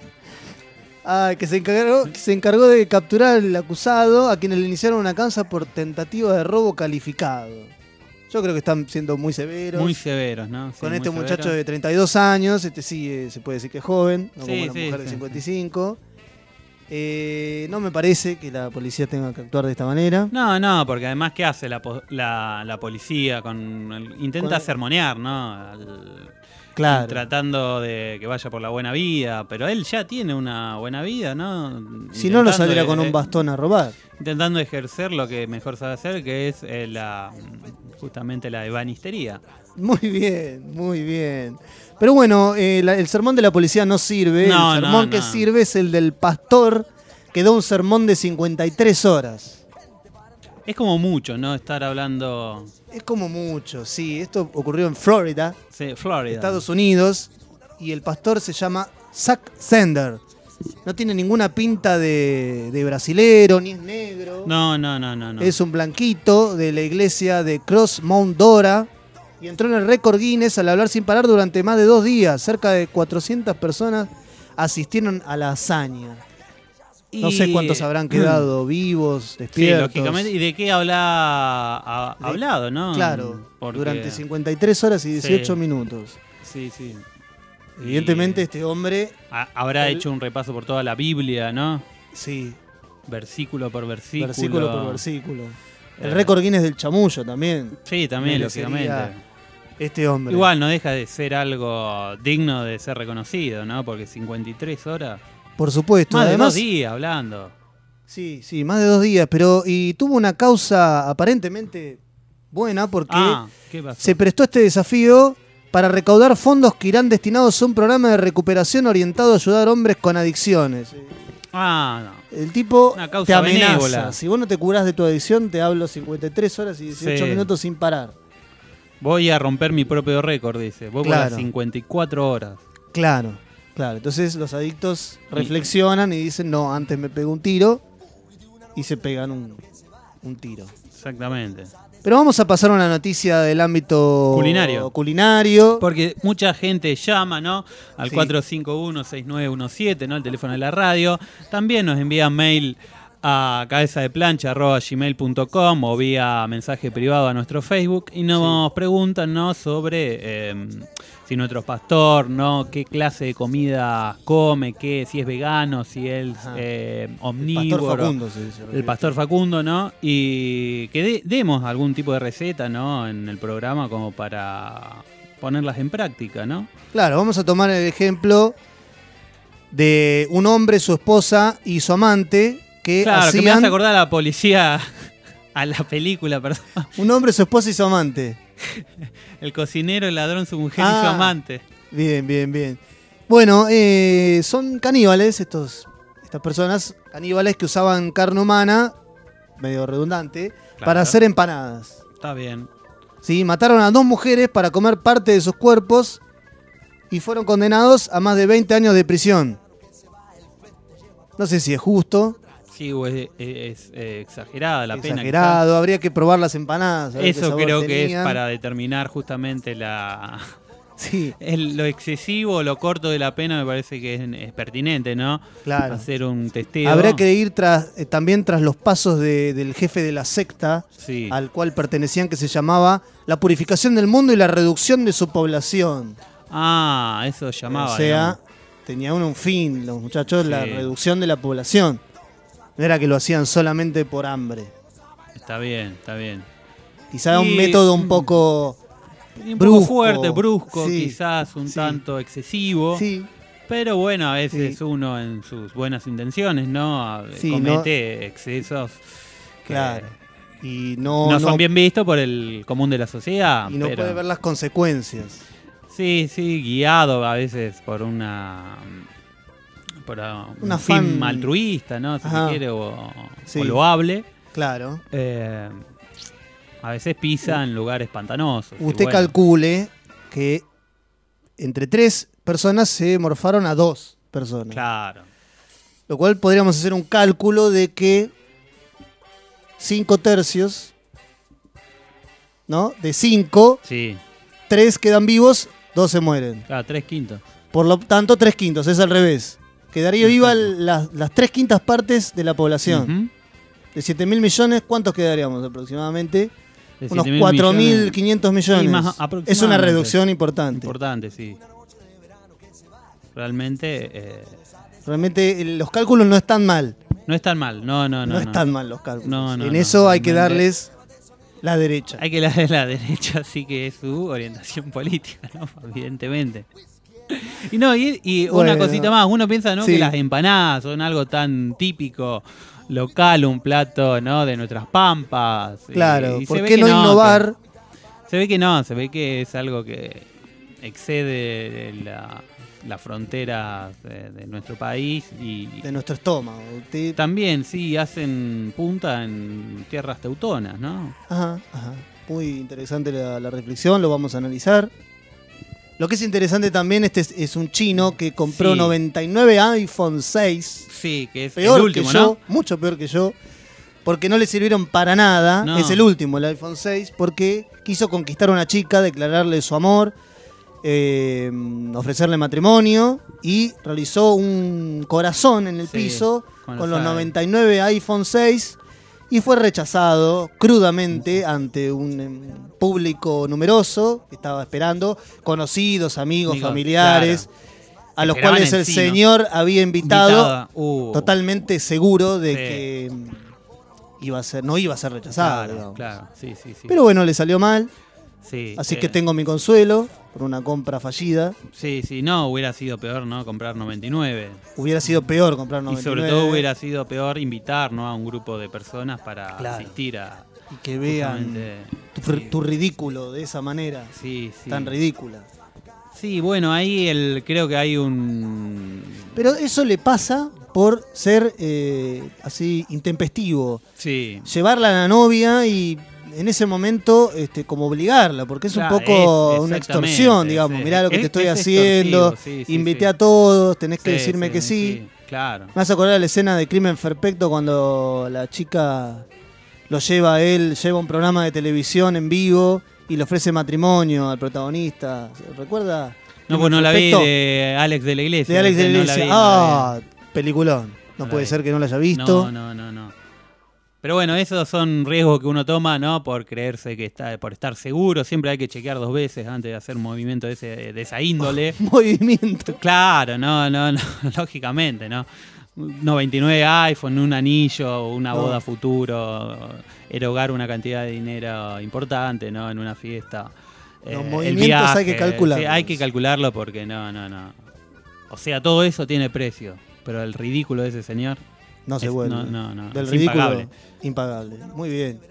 que se encargó de capturar al acusado, a quienes le iniciaron una causa por tentativa de robo calificado. Yo creo que están siendo muy severos.
Muy severos, ¿no? Sí,
con este
muy
muchacho
severos.
de 32 años, sí se puede decir que es joven, no
Sí,
como una
sí,
mujer de
sí,
55. No me parece que la policía tenga que actuar de esta manera.
No, porque además, ¿qué hace la policía? Intenta sermonear, ¿no?
Claro.
Tratando de que vaya por la buena vida, pero él ya tiene una buena vida, ¿no?
Si no, no saldría con un bastón a robar.
Intentando ejercer lo que mejor sabe hacer, que es justamente la ebanistería.
Muy bien, muy bien. Pero bueno, el sermón de la policía no sirve.
No,
el sermón que sirve es el del pastor, que da un sermón de 53 horas.
Es como mucho, ¿no? Estar hablando...
Es como mucho, sí. Esto ocurrió en Florida,
Sí, Florida.
Estados Unidos, y el pastor se llama Zach Zender. No tiene ninguna pinta de brasilero, ni es negro.
No.
Es un blanquito de la iglesia de Cross Mount Dora y entró en el récord Guinness al hablar sin parar durante más de 2 días. Cerca de 400 personas asistieron a la hazaña. No sé cuántos habrán quedado vivos, despiertos.
Sí, lógicamente. ¿Y de qué ha hablado, no?
Claro,
Porque...
durante 53 horas y 18 minutos.
Sí.
Evidentemente este hombre...
Habrá hecho un repaso por toda la Biblia, ¿no?
Sí.
Versículo por versículo.
Versículo por versículo. El récord Guinness del chamullo también.
Sí, también, lógicamente.
Este hombre.
Igual no deja de ser algo digno de ser reconocido, ¿no? Porque 53 horas...
Por supuesto.
Más
además,
de 2 días hablando.
Sí, más de 2 días. Y tuvo una causa aparentemente buena porque
¿qué pasó?
se prestó este desafío para recaudar fondos que irán destinados a un programa de recuperación orientado a ayudar a hombres con adicciones.
No.
El tipo
Una causa
te amenaza.
benévola.
Si vos no te curás de tu adicción, te hablo 53 horas y 18 minutos sin parar.
Voy a romper mi propio récord, dice. Voy por las 54 horas.
Claro. Entonces los adictos reflexionan y dicen, no, antes me pego un tiro, y se pegan un tiro.
Exactamente.
Pero vamos a pasar a una noticia del ámbito culinario.
Porque mucha gente llama, ¿no? Al 451-6917, ¿no? El teléfono de la radio. También nos envían mail a cabezadeplancha@gmail.com o vía mensaje privado a nuestro Facebook y nos preguntan, ¿no? Sobre si nuestro pastor, ¿no? Qué clase de comida come, si es vegano, si es omnívoro. El pastor Facundo, ¿no? Y que demos algún tipo de receta, ¿no? En el programa como para ponerlas en práctica, ¿no?
Claro, vamos a tomar el ejemplo de un hombre, su esposa y su amante que
que me hace acordar a la policía, a la película, perdón.
Un hombre, su esposa y su amante.
El cocinero, el ladrón, su mujer y su amante.
Bien. Bueno, son caníbales estas personas, caníbales que usaban carne humana, medio redundante, para hacer empanadas.
Está bien.
Sí, mataron a 2 mujeres para comer parte de sus cuerpos y fueron condenados a más de 20 años de prisión. No sé si es justo.
Sí, o es exagerada la pena.
Exagerado, habría que probar las empanadas.
Eso creo que es para determinar justamente lo excesivo o lo corto de la pena. Me parece que es pertinente, ¿no?
Claro.
Hacer un testeo.
Habría que ir también tras los pasos del jefe de la secta al cual pertenecían, que se llamaba la purificación del mundo y la reducción de su población.
Eso llamaba.
O sea, tenía un fin, los muchachos, la reducción de la población. No era que lo hacían solamente por hambre.
Está bien.
Quizá un método un poco
brusco, fuerte, brusco, quizás un tanto excesivo. Sí. Pero bueno, a veces uno en sus buenas intenciones, ¿no? Comete excesos que
y
no son bien vistos por el común de la sociedad.
Y no puede ver las consecuencias.
Sí, guiado a veces por un fin altruista, ¿no? Si se quiere, o loable.
Claro.
A veces pisa en lugares pantanosos.
Usted calcule que entre 3 personas se morfaron a 2 personas.
Claro.
Lo cual podríamos hacer un cálculo de que 5/3 ¿no? De 5,
Sí.
3 quedan vivos, 2 se mueren.
Claro, 3/5.
Por lo tanto, 3/5, es al revés. Quedaría viva las 3/5 partes de la población.
Ujú.
De 7.000 millones, ¿cuántos quedaríamos aproximadamente?
De
Unos
7.000
4.500 millones.
Sí, más
Es una
aproximadamente.
reducción importante.
Importante, sí. Realmente
Realmente los cálculos no están mal.
no es tan mal. No
están mal los cálculos.
No,
en eso hay que
realmente
darles la derecha.
Hay que darle la derecha, sí que es su orientación política, ¿no? Evidentemente. Y no, y una
Bueno,
cosita más, uno piensa, ¿no?
sí.
Que las empanadas son algo tan típico, local, un plato, ¿no? De nuestras pampas.
Claro,
y
¿por
se ve
qué
que
no innovar?
Se ve que no, se ve que es algo que excede las fronteras de nuestro país y
De nuestro estómago.
también, sí, hacen punta en tierras teutonas, ¿no?
Ajá. Muy interesante la reflexión, lo vamos a analizar. Lo que es interesante también, es un chino que compró
Sí.
99 iPhone 6.
Sí, que es
Peor
el último,
que yo,
¿no?
mucho peor que yo, porque no le sirvieron para nada.
No.
Es el último, el iPhone 6, porque quiso conquistar a una chica, declararle su amor, ofrecerle matrimonio y realizó un corazón en el
Sí,
piso
con
con
los
los 99 iPhone 6 y fue rechazado crudamente ante un público numeroso que estaba esperando, conocidos, amigos, familiares, a los
Esperaban
cuales
en
el
sí, ¿no?
señor había invitado,
Invitada.
totalmente seguro de
Sí.
que no iba a ser rechazado.
Claro,
digamos.
claro, sí.
Pero bueno, le salió mal,
Sí,
así que tengo mi consuelo por una compra fallida.
Sí, no, hubiera sido peor, ¿no? Comprar 99.
Hubiera sido peor comprar 99.
Y sobre todo hubiera sido peor invitar, ¿no? A un grupo de personas para
Claro.
asistir a...
Y que vean
justamente-
tu ridículo de esa manera,
Sí.
tan ridícula.
Sí, bueno, ahí creo que hay un...
Pero eso le pasa por ser así intempestivo.
Sí.
Llevarla a la novia y en ese momento como obligarla, porque es un
Claro,
poco una
exactamente,
extorsión, digamos.
sí.
Mirá lo que te estoy
Es
haciendo,
extorsivo, sí,
invité
sí.
a todos, tenés que
Sí,
decirme que sí.
Claro.
Me vas a acordar de la escena de Crimen Perfecto cuando la chica lo lleva a él, lleva un programa de televisión en vivo y le ofrece matrimonio al protagonista. ¿Recuerda?
No,
Crimen
pues no la vi,
Perfecto.
de Alex de la Iglesia.
De Alex de la
no
Iglesia.
vi, no la vi.
Peliculón. No
la
puede
vi.
ser que no la haya visto.
No. Pero bueno, esos son riesgos que uno toma, ¿no? Por creerse que por estar seguro. Siempre hay que chequear 2 veces antes de hacer un movimiento de esa índole.
Movimiento.
Claro, no, lógicamente, ¿no? 99 iPhone, un anillo, una
No.
boda futuro, erogar una cantidad de dinero importante, ¿no? En una fiesta.
Los
El
movimientos
viaje,
hay que calcularlos.
Sí, hay que calcularlo porque no. O sea, todo eso tiene precio, pero el ridículo de ese señor
No se vuelve.
No.
Del
es
ridículo.
impagable.
Impagable. Muy bien.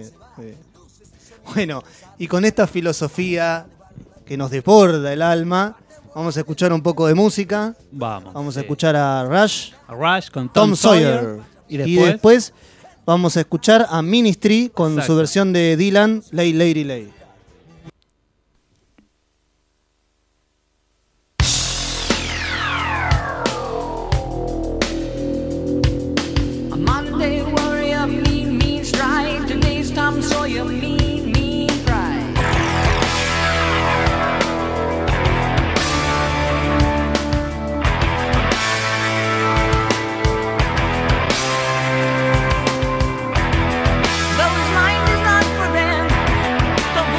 Bueno, y con esta filosofía que nos desborda el alma, vamos a escuchar un poco de música. Vamos a escuchar a Rush.
A Rush con
Tom Sawyer.
Y
Y
después,
después vamos a escuchar a Ministry con
Exacto.
su versión de Dylan, Lay Lady Lay.
A Monday warrior, mean strike. Today's Tom Sawyer, mean pride. Though his mind is not for them, the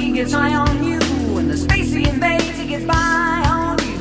he gets high on you. When the space he invades, he gets by on you.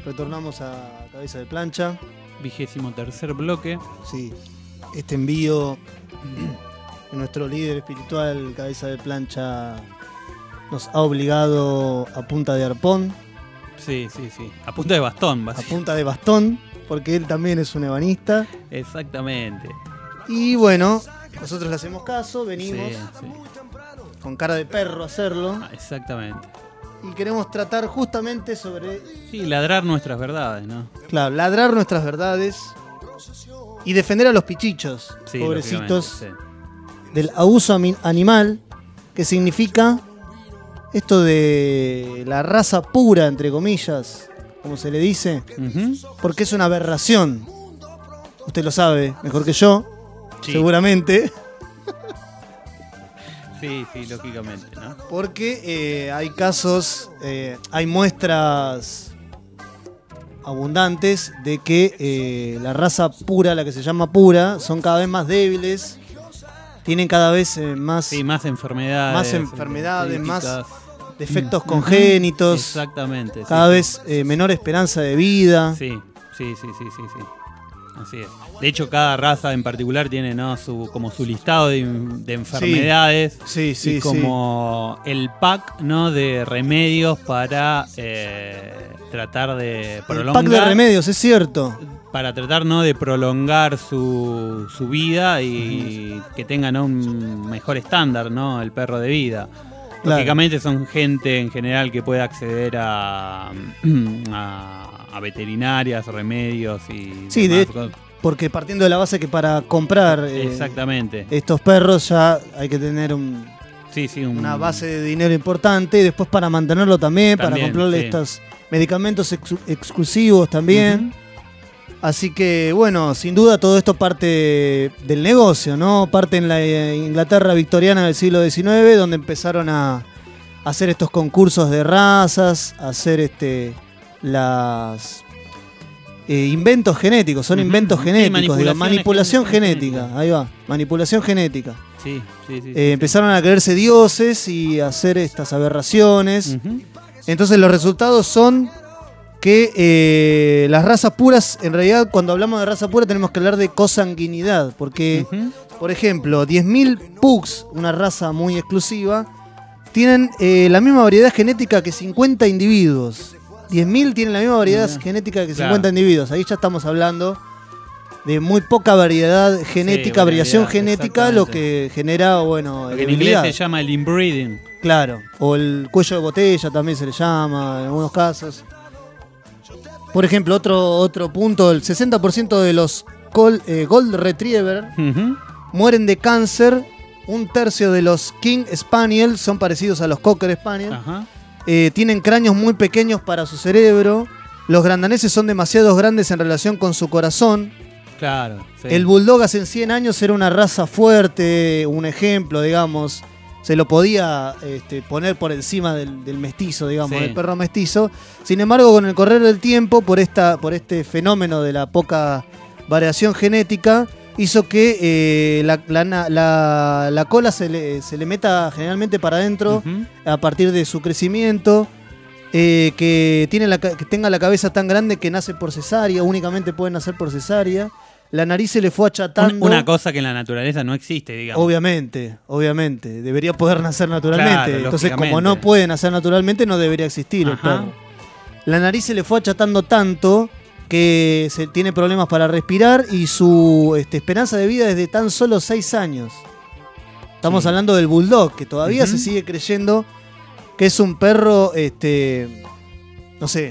retornamos a Cabeza de Plancha.
23º bloque.
Sí, este envío de nuestro líder espiritual, Cabeza de Plancha, nos ha obligado a punta de arpón.
Sí. A punta de bastón,
A punta de bastón, porque él también es un ebanista.
Exactamente.
Y bueno, nosotros le hacemos caso, venimos
Sí.
con cara de perro a hacerlo.
Exactamente.
Y queremos tratar justamente sobre...
Sí, ladrar nuestras verdades, ¿no?
Claro, ladrar nuestras verdades y defender a los pichichos,
Sí,
pobrecitos,
lógicamente,
del abuso animal, que significa esto de la raza pura, entre comillas, como se le dice, porque es una aberración. Usted lo sabe mejor que yo,
Sí.
seguramente.
Sí, lógicamente, ¿no?
Porque hay casos, hay muestras abundantes de que la raza pura, la que se llama pura, son cada vez más débiles, tienen cada vez más
enfermedades.
más enfermedades, más
críticas.
defectos congénitos.
Exactamente.
Cada vez menor esperanza de vida.
Sí. Así es. De hecho, cada raza en particular tiene, ¿no?, como su listado de enfermedades.
Sí,
y como el pack, ¿no?, de remedios para tratar de prolongar.
El pack de remedios, es cierto.
Para tratar, ¿no?, de prolongar su vida y que tengan, ¿no?, un mejor estándar, ¿no?, el perro de vida.
Claro.
Lógicamente son gente en general que puede acceder a veterinarias, remedios y
Sí,
demás.
porque partiendo de la base que para comprar
Exactamente.
estos perros ya hay que tener una base de dinero importante, y después para mantenerlo también para comprarle estos medicamentos exclusivos también. Así que bueno, sin duda todo esto parte del negocio, ¿no? Parte en la Inglaterra victoriana del siglo XIX, donde empezaron a hacer estos concursos de razas, a hacer las inventos genéticos, son inventos genéticos, manipulación genética, ahí va, manipulación genética.
Sí.
Empezaron a creerse dioses y a hacer estas aberraciones. Entonces los resultados son que las razas puras, en realidad cuando hablamos de raza pura tenemos que hablar de cosanguinidad, porque por ejemplo 10.000 pugs, una raza muy exclusiva, tienen la misma variedad genética que 50 individuos. 10.000 tienen la misma variedad genética que 50 individuos. Ahí ya estamos hablando de muy poca variedad genética, variación genética, lo que genera, bueno,
lo que en inglés se llama el inbreeding.
Claro, o el cuello de botella también se le llama en algunos casos. Por ejemplo, otro punto, el 60% de los Gold Retriever mueren de cáncer. Un tercio de los King Spaniel son parecidos a los Cocker Spaniel. Tienen cráneos muy pequeños para su cerebro. Los grandaneses son demasiado grandes en relación con su corazón.
Claro. Sí.
El Bulldog hace 100 años era una raza fuerte, un ejemplo, digamos. Se lo podía poner por encima del mestizo, digamos, del perro mestizo. Sin embargo, con el correr del tiempo, por este fenómeno de la poca variación genética, hizo que la cola se le meta generalmente para adentro a partir de su crecimiento, que tenga la cabeza tan grande que nace por cesárea, únicamente puede nacer por cesárea. La nariz se le fue achatando.
Una cosa que en la naturaleza no existe, digamos.
Obviamente. Debería poder nacer naturalmente.
Claro,
entonces, como no puede nacer naturalmente, no debería existir el perro. La nariz se le fue achatando tanto que tiene problemas para respirar y su esperanza de vida es de tan solo 6 años. Estamos hablando del Bulldog, que todavía se sigue creyendo que es un perro, no sé,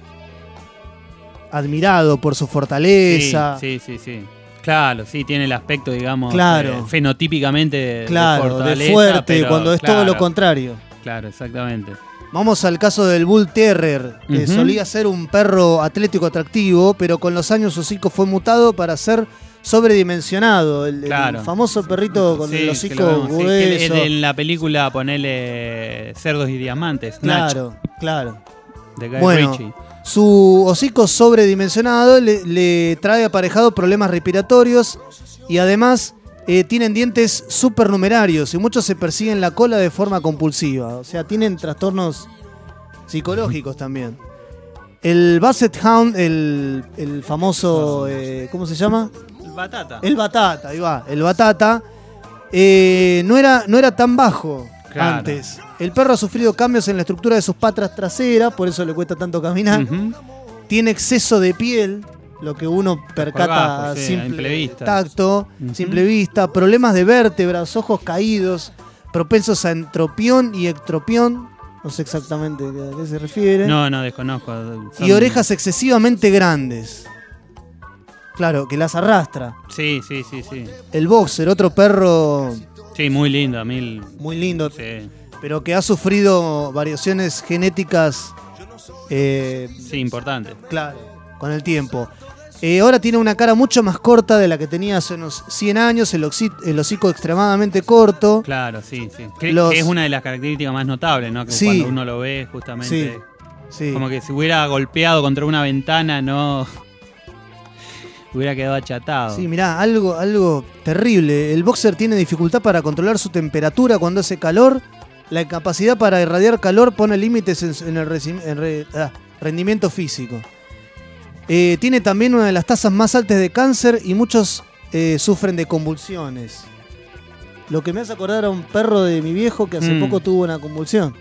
admirado por su fortaleza.
Sí. Claro, sí, tiene el aspecto, digamos, fenotípicamente de fortaleza,
de fuerte,
pero,
cuando es todo lo contrario.
Claro, exactamente.
Vamos al caso del Bull Terrier, que solía ser un perro atlético atractivo, pero con los años su hocico fue mutado para ser sobredimensionado. El famoso perrito con el hocico grueso.
En la película ponele Cerdos y Diamantes.
Claro.
De Guy Ritchie.
Su hocico sobredimensionado le trae aparejado problemas respiratorios y además tienen dientes supernumerarios y muchos se persiguen la cola de forma compulsiva. O sea, tienen trastornos psicológicos también. El Basset Hound, el famoso, ¿cómo se llama?
El Batata.
El Batata, ahí va. El Batata no era tan bajo antes. El perro ha sufrido cambios en la estructura de sus patas traseras, por eso le cuesta tanto caminar. Tiene exceso de piel, lo que uno percata a simple tacto, simple vista. Problemas de vértebras, ojos caídos, propensos a entropión y ectropión. No sé exactamente a qué se refiere.
No, desconozco.
Y orejas excesivamente grandes. Claro, que las arrastra.
Sí.
El Boxer, otro perro...
Sí, muy lindo.
Muy lindo.
Sí.
Pero que ha sufrido variaciones genéticas...
sí, importantes.
Claro, con el tiempo. Ahora tiene una cara mucho más corta de la que tenía hace unos 100 años, el hocico extremadamente corto.
Claro, sí. Que es una de las características más notables, ¿no? Que cuando uno lo ve, justamente, como que si hubiera golpeado contra una ventana, no hubiera quedado achatado.
Sí, mirá, algo terrible. El Boxer tiene dificultad para controlar su temperatura cuando hace calor. La capacidad para irradiar calor pone límites en el rendimiento físico. Tiene también una de las tasas más altas de cáncer y muchos sufren de convulsiones. Lo que me hace acordar a un perro de mi viejo que hace poco tuvo una convulsión.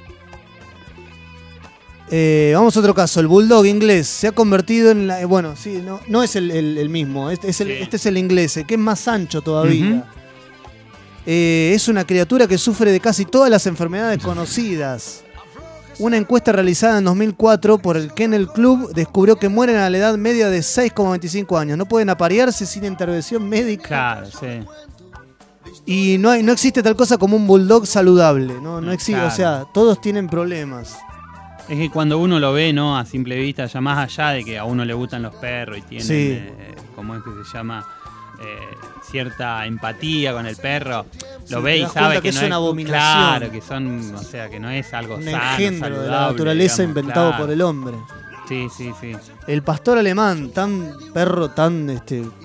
Vamos a otro caso. El Bulldog inglés se ha convertido en la... Bueno, sí, no es el mismo. Este es el inglés, que es más ancho todavía. Es una criatura que sufre de casi todas las enfermedades conocidas. Una encuesta realizada en 2004 por el Kennel Club descubrió que mueren a la edad media de 6,25 años. No pueden aparearse sin intervención médica.
Claro, sí.
Y no existe tal cosa como un bulldog saludable. No existe, claro. O sea, todos tienen problemas.
Es que cuando uno lo ve, ¿no? A simple vista, ya más allá de que a uno le gustan los perros y tienen, ¿cómo es que se llama? Cierta empatía con el perro, lo ve y sabe que
es
no
una abominación.
Claro, que son, o sea, que no es algo
un
sano,
engendro
saludable,
de la naturaleza,
digamos,
inventado por el hombre.
Sí.
El pastor alemán, perro tan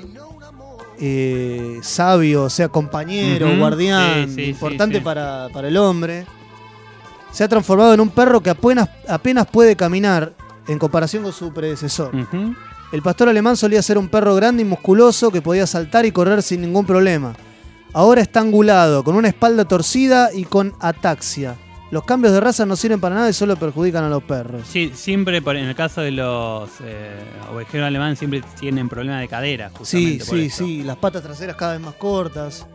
sabio, o sea, compañero, guardián, importante para el hombre, se ha transformado en un perro que apenas puede caminar en comparación con su predecesor. El pastor alemán solía ser un perro grande y musculoso que podía saltar y correr sin ningún problema. Ahora está angulado, con una espalda torcida y con ataxia. Los cambios de raza no sirven para nada y solo perjudican a los perros.
Sí, siempre en el caso de los ovejeros alemanes siempre tienen problemas de cadera.
Sí, las patas traseras cada vez más cortas.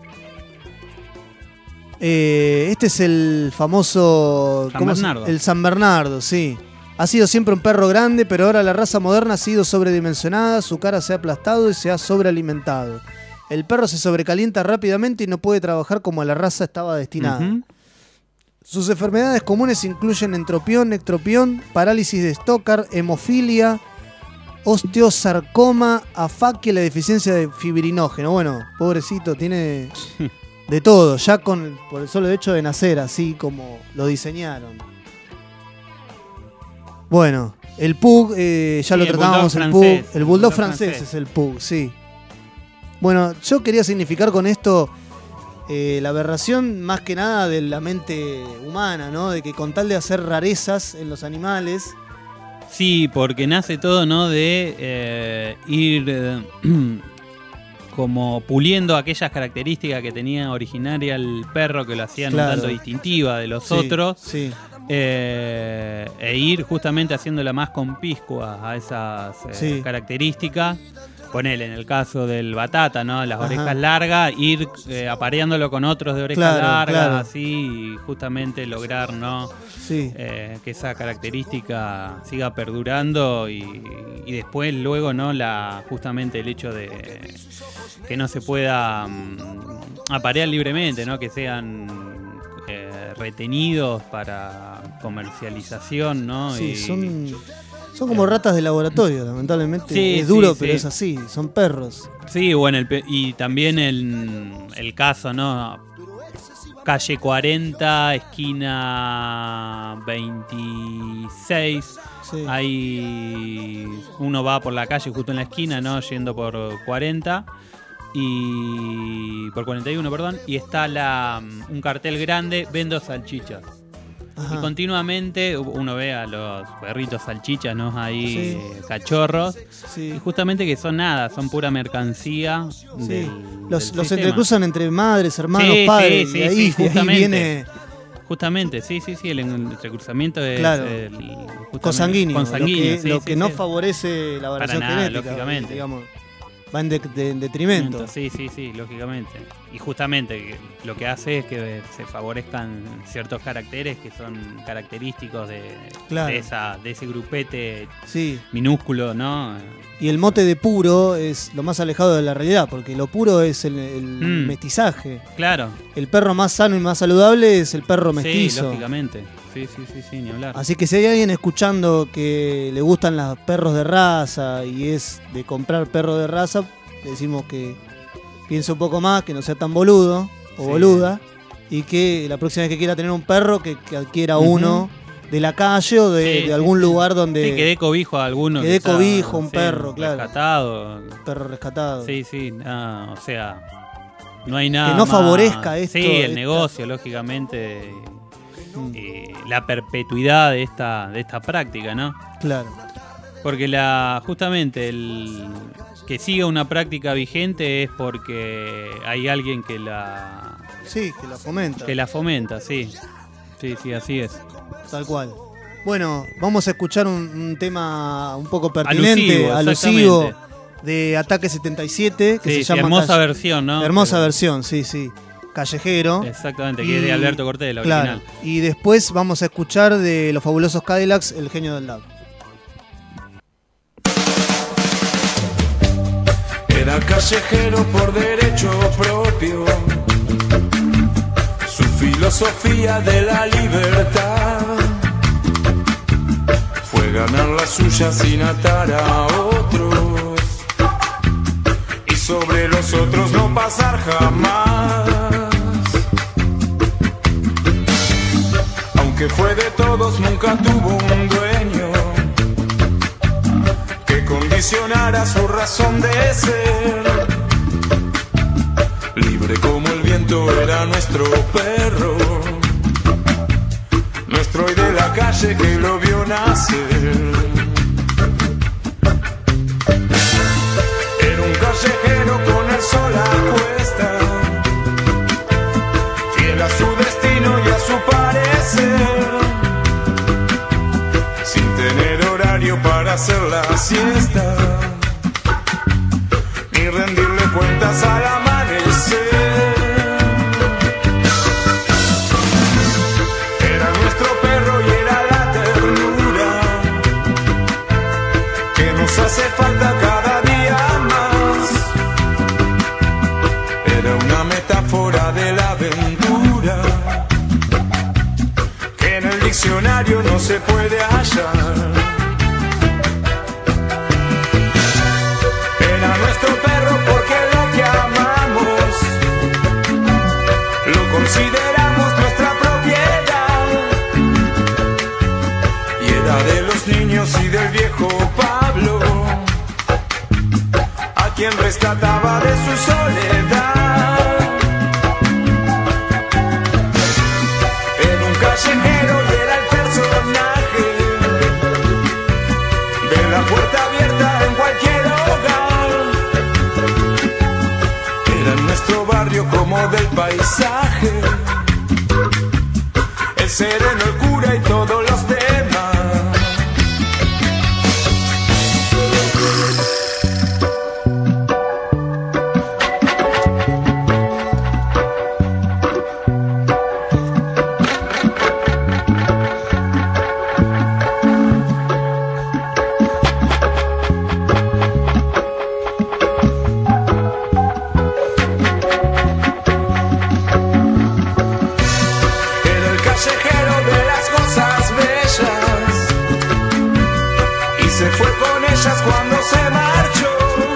Este es el famoso...
San Bernardo.
El San Bernardo, sí. Ha sido siempre un perro grande, pero ahora la raza moderna ha sido sobredimensionada, su cara se ha aplastado y se ha sobrealimentado. El perro se sobrecalienta rápidamente y no puede trabajar como la raza estaba destinada. Sus enfermedades comunes incluyen entropión, ectropión, parálisis de Stockard, hemofilia, osteosarcoma, afaquia y la deficiencia de fibrinógeno. Bueno, pobrecito, tiene de todo, ya por el solo hecho de nacer, así como lo diseñaron. Bueno, el Pug, ya lo tratábamos, el Pug. El Bulldog francés es el Pug, sí. Bueno, yo quería significar con esto la aberración más que nada de la mente humana, ¿no? De que con tal de hacer rarezas en los animales...
Sí, porque nace todo, ¿no? De ir como puliendo aquellas características que tenía originaria el perro, que lo hacían un tanto distintiva de los otros.
Sí.
E ir justamente haciéndola más conspicuas a esas características. Ponele, en el caso del Batata, ¿no? Las orejas largas, ir apareándolo con otros de orejas largas, así, y justamente lograr, ¿no? Que esa característica siga perdurando y después luego, ¿no? Justamente el hecho de que no se pueda aparear libremente, ¿no? Que sean retenidos para comercialización, ¿no?
Sí, son como ratas de laboratorio, lamentablemente. Es duro, pero es así, son perros.
Sí, bueno, y también el caso, ¿no? Calle 40, esquina 26. Ahí uno va por la calle justo en la esquina, ¿no? Yendo por 40. Por 41, perdón. Y está un cartel grande, vendo salchichas. Y continuamente uno ve a los perritos salchichas, ¿no? Ahí, cachorros.
Sí.
Y justamente que son son pura mercancía.
Sí. Los
sistema.
entrecruzan entre madres, hermanos, padres. Y ahí viene...
Justamente, sí, el entrecruzamiento es
consanguíneo. Lo que no
sí.
favorece la variación
Para nada,
genética.
Lógicamente.
Digamos, va en detrimento.
Sí, lógicamente. Y justamente lo que hace es que se favorezcan ciertos caracteres que son característicos de ese grupete minúsculo, ¿no?
Y el mote de puro es lo más alejado de la realidad, porque lo puro es el mestizaje.
Claro.
El perro más sano y más saludable es el perro mestizo.
Sí, lógicamente. Sí, ni hablar.
Así que si hay alguien escuchando que le gustan los perros de raza y es de comprar perros de raza, le decimos que piense un poco más, que no sea tan boludo o boluda, y que la próxima vez que quiera tener un perro, que adquiera uno de la calle o de algún lugar donde...
Sí, que dé cobijo a alguno.
Que dé cobijo a un perro, claro.
Rescatado.
Perro rescatado.
Sí, o sea, no hay nada
que no
más...
favorezca esto.
Sí, el negocio, lógicamente, la perpetuidad de esta práctica, ¿no?
Claro.
Porque justamente el que siga una práctica vigente es porque hay alguien que la...
Sí, que la fomenta.
Que la fomenta, sí. Sí, así es.
Tal cual. Bueno, vamos a escuchar un tema un poco pertinente, alusivo de Ataque 77, que se llama...
hermosa versión, ¿no?
Hermosa versión, sí. Callejero.
Exactamente, que es de Alberto Cortés, la original.
Y después vamos a escuchar de Los Fabulosos Cadillacs, El Genio del Lab.
Era callejero por derecho propio, su filosofía de la libertad fue ganar la suya sin atar a otros y sobre los otros no pasar jamás. Aunque fue de todos, nunca tuvo un dueño que condicionara su razón de ser. Libre como el viento era nuestro perro, nuestro hoy de la calle que lo vio nacer. Era un callejero con el sol a cuesta, fiel a su destino y a su parecer, sin tener horario para hacer la siesta, ni rendirle cuentas al amanecer. Era nuestro perro y era la ternura que nos hace falta cada día más. Era una metáfora de la aventura que en el diccionario no se puede hallar. Era nuestro perro porque lo que amamos lo consideramos nuestra propiedad, y era de los niños y del viejo Pablo, a quien rescataba de su soledad. Era un callejero y era el personaje de la puerta abierta en cualquier hogar. Era en nuestro barrio como del paisaje, el sereno, el cura y todos los demás. Cuando se marchó,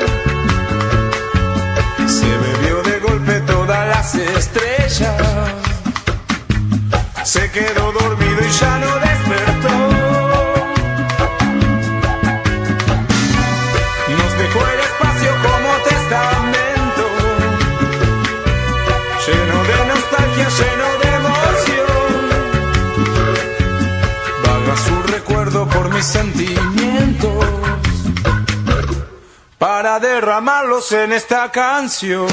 se bebió de golpe todas las estrellas, se quedó dormido y ya no despertó. Nos dejó el espacio como testamento, lleno de nostalgia, lleno de emoción,
solo por mis sentimientos, para derramarlos en esta canción.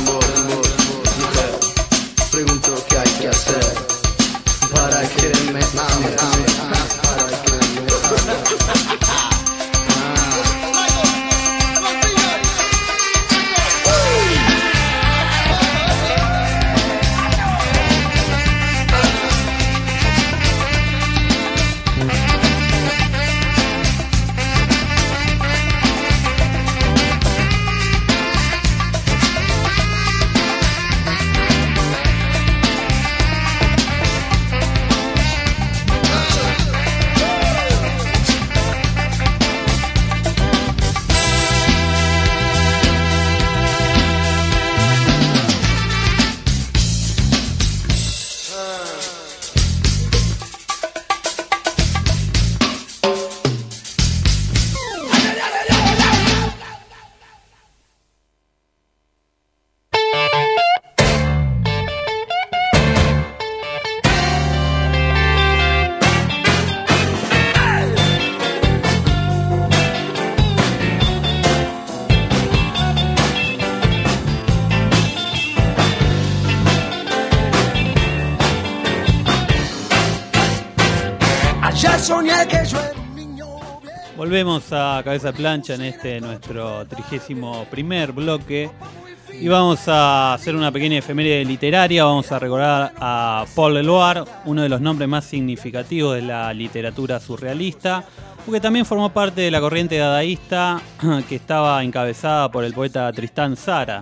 Pregunto qué hay que hacer para que me
Volvemos a Cabeza Plancha en este nuestro 31º bloque y vamos a hacer una pequeña efeméride literaria. Vamos a recordar a Paul Eluard, uno de los nombres más significativos de la literatura surrealista, porque también formó parte de la corriente dadaísta que estaba encabezada por el poeta Tristán Tzara.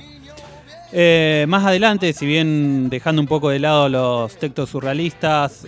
Más adelante, si bien dejando un poco de lado los textos surrealistas,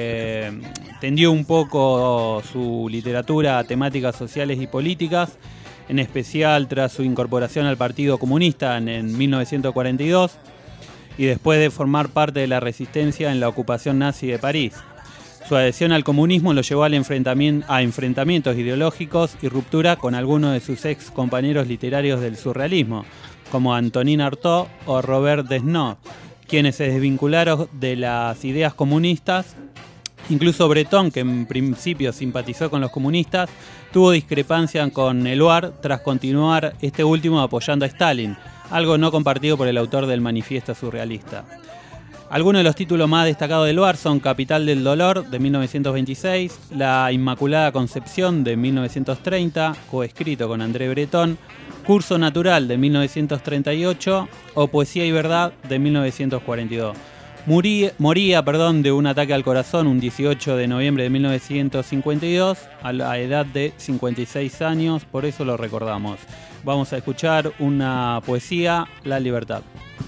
tendió un poco su literatura a temáticas sociales y políticas, en especial tras su incorporación al Partido Comunista en 1942 y después de formar parte de la resistencia en la ocupación nazi de París. Su adhesión al comunismo lo llevó a enfrentamientos ideológicos y ruptura con algunos de sus ex compañeros literarios del surrealismo, como Antonin Artaud o Robert Desnos, quienes se desvincularon de las ideas comunistas. Incluso Breton, que en principio simpatizó con los comunistas, tuvo discrepancia con Eluard tras continuar este último apoyando a Stalin, algo no compartido por el autor del Manifiesto Surrealista. Algunos de los títulos más destacados de Eluard son Capital del Dolor, de 1926, La Inmaculada Concepción, de 1930, coescrito con André Breton, Curso Natural, de 1938, o Poesía y Verdad, de 1942. Moría de un ataque al corazón un 18 de noviembre de 1952 a la edad de 56 años, por eso lo recordamos. Vamos a escuchar una poesía, La Libertad.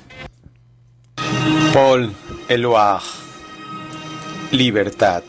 Paul Eluard, Libertad.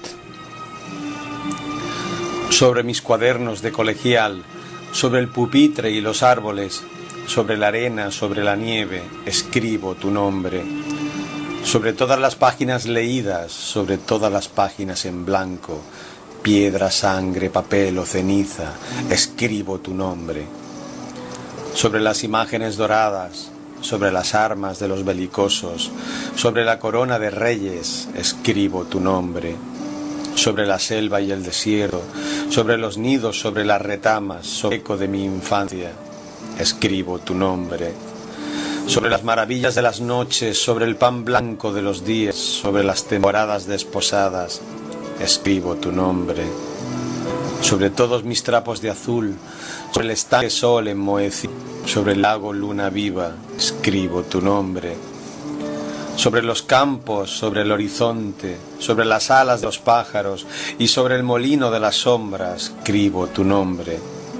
Sobre mis cuadernos de colegial, sobre el pupitre y los árboles, sobre la arena, sobre la nieve, escribo tu nombre. Sobre todas las páginas leídas, sobre todas las páginas en blanco, piedra, sangre, papel o ceniza, escribo tu nombre. Sobre las imágenes doradas, sobre las armas de los belicosos, sobre la corona de reyes, escribo tu nombre. Sobre la selva y el desierto, sobre los nidos, sobre las retamas, sobre el eco de mi infancia, escribo tu nombre. Sobre las maravillas de las noches, sobre el pan blanco de los días, sobre las temporadas desposadas, escribo tu nombre. Sobre todos mis trapos de azul, sobre el estanque sol enmohecido, sobre el lago luna viva, escribo tu nombre. Sobre los campos, sobre el horizonte, sobre las alas de los pájaros y sobre el molino de las sombras, escribo tu nombre.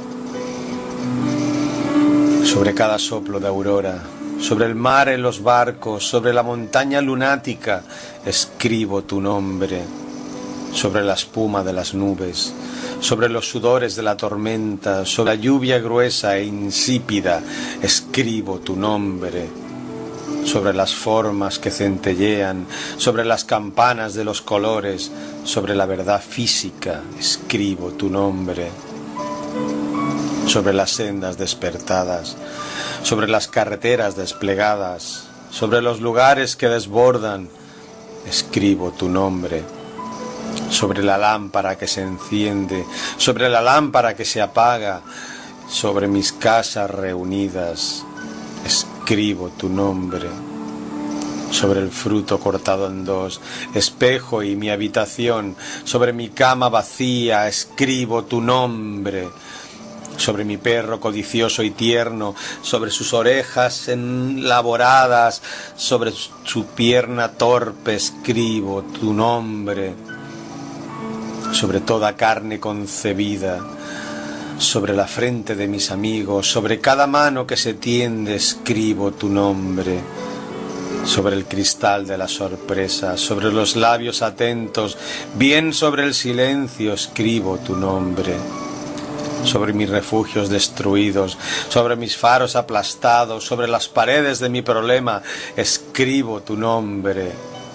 Sobre cada soplo de aurora, sobre el mar en los barcos, sobre la montaña lunática, escribo tu nombre. Sobre la espuma de las nubes, sobre los sudores de la tormenta, sobre la lluvia gruesa e insípida, escribo tu nombre. Sobre las formas que centellean, sobre las campanas de los colores, sobre la verdad física, escribo tu nombre. Sobre las sendas despertadas, sobre las carreteras desplegadas, sobre los lugares que desbordan, escribo tu nombre. Sobre la lámpara que se enciende, sobre la lámpara que se apaga, sobre mis casas reunidas, escribo tu nombre. sobre el fruto cortado en dos, espejo y mi habitación, sobre mi cama vacía escribo tu nombre, sobre mi perro codicioso y tierno, sobre sus orejas enlaboradas, sobre su pierna torpe escribo tu nombre, sobre toda carne concebida, sobre la frente de mis amigos, sobre cada mano que se tiende escribo tu nombre, sobre el cristal de la sorpresa, sobre los labios atentos, bien sobre el silencio escribo tu nombre, sobre mis refugios destruidos, sobre mis faros aplastados, sobre las paredes de mi problema escribo tu nombre,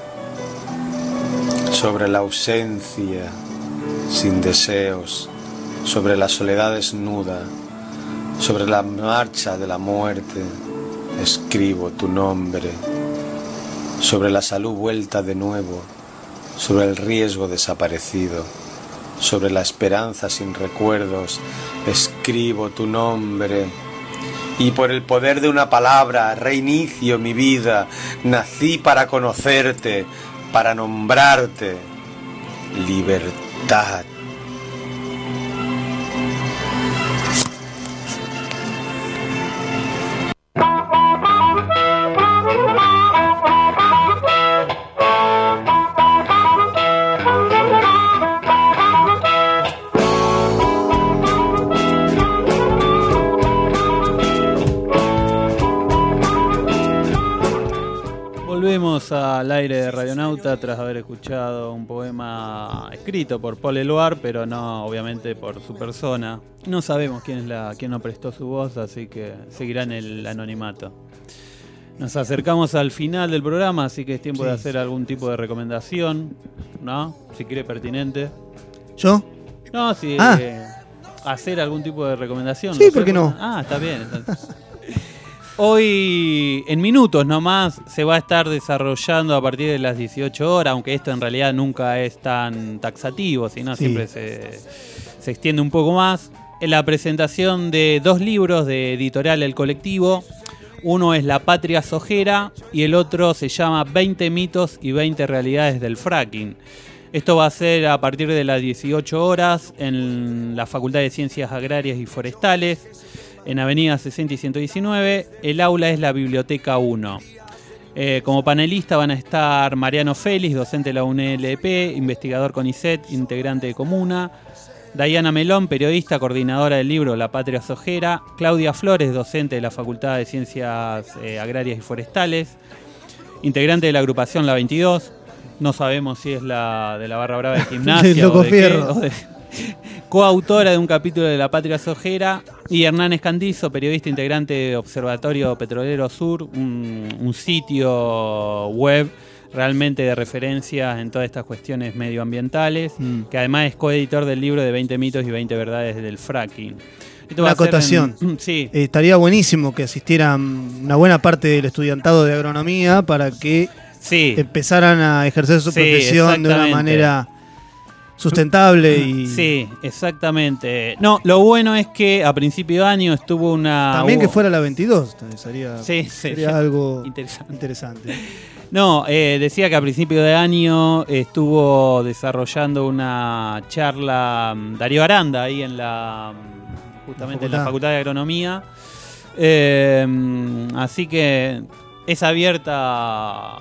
sobre la ausencia sin deseos, sobre la soledad desnuda, sobre la marcha de la muerte escribo tu nombre, sobre la salud vuelta de nuevo, sobre el riesgo desaparecido, sobre la esperanza sin recuerdos escribo tu nombre, y por el poder de una palabra reinicio mi vida. Nací para conocerte, para nombrarte libertad.
Volvemos al aire de Radionauta tras haber escuchado un poema escrito por Paul Eluard, pero no obviamente por su persona. No sabemos quién nos prestó su voz, así que seguirá en el anonimato. Nos acercamos al final del programa, así que es tiempo de hacer algún tipo de recomendación, ¿no? Si quiere pertinente.
¿Yo?
No, si hacer algún tipo de recomendación.
Sí, ¿por qué no?
Ah, está bien. Hoy, en minutos nomás, se va a estar desarrollando a partir de las 18 horas, aunque esto en realidad nunca es tan taxativo, sino siempre se extiende un poco más, en la presentación de 2 libros de editorial El Colectivo. Uno es La Patria Sojera y el otro se llama 20 mitos y 20 realidades del fracking. Esto va a ser a partir de las 18 horas en la Facultad de Ciencias Agrarias y Forestales, en Avenida 60 y 119. El aula es la Biblioteca 1. Como panelista van a estar Mariano Félix, docente de la UNLP, investigador CONICET, integrante de Comuna; Dayana Melón, periodista, coordinadora del libro La Patria Sojera; Claudia Flores, docente de la Facultad de Ciencias Agrarias y Forestales, integrante de la agrupación La 22. No sabemos si es la de la Barra Brava de Gimnasia o de qué, coautora de un capítulo de La Patria Sojera; y Hernán Escandizo, periodista, integrante de Observatorio Petrolero Sur, un sitio web realmente de referencia en todas estas cuestiones medioambientales, que además es coeditor del libro de 20 mitos y 20 verdades del fracking.
Una acotación.
Sí.
Estaría buenísimo que asistieran una buena parte del estudiantado de agronomía para que empezaran a ejercer su profesión de una manera sustentable y...
Sí, exactamente. No, lo bueno es que a principio de año estuvo una...
También que fuera la 22, sería algo
interesante. No, decía que a principio de año estuvo desarrollando una charla Darío Aranda ahí en justamente en la Facultad de Agronomía. Así que es abierta...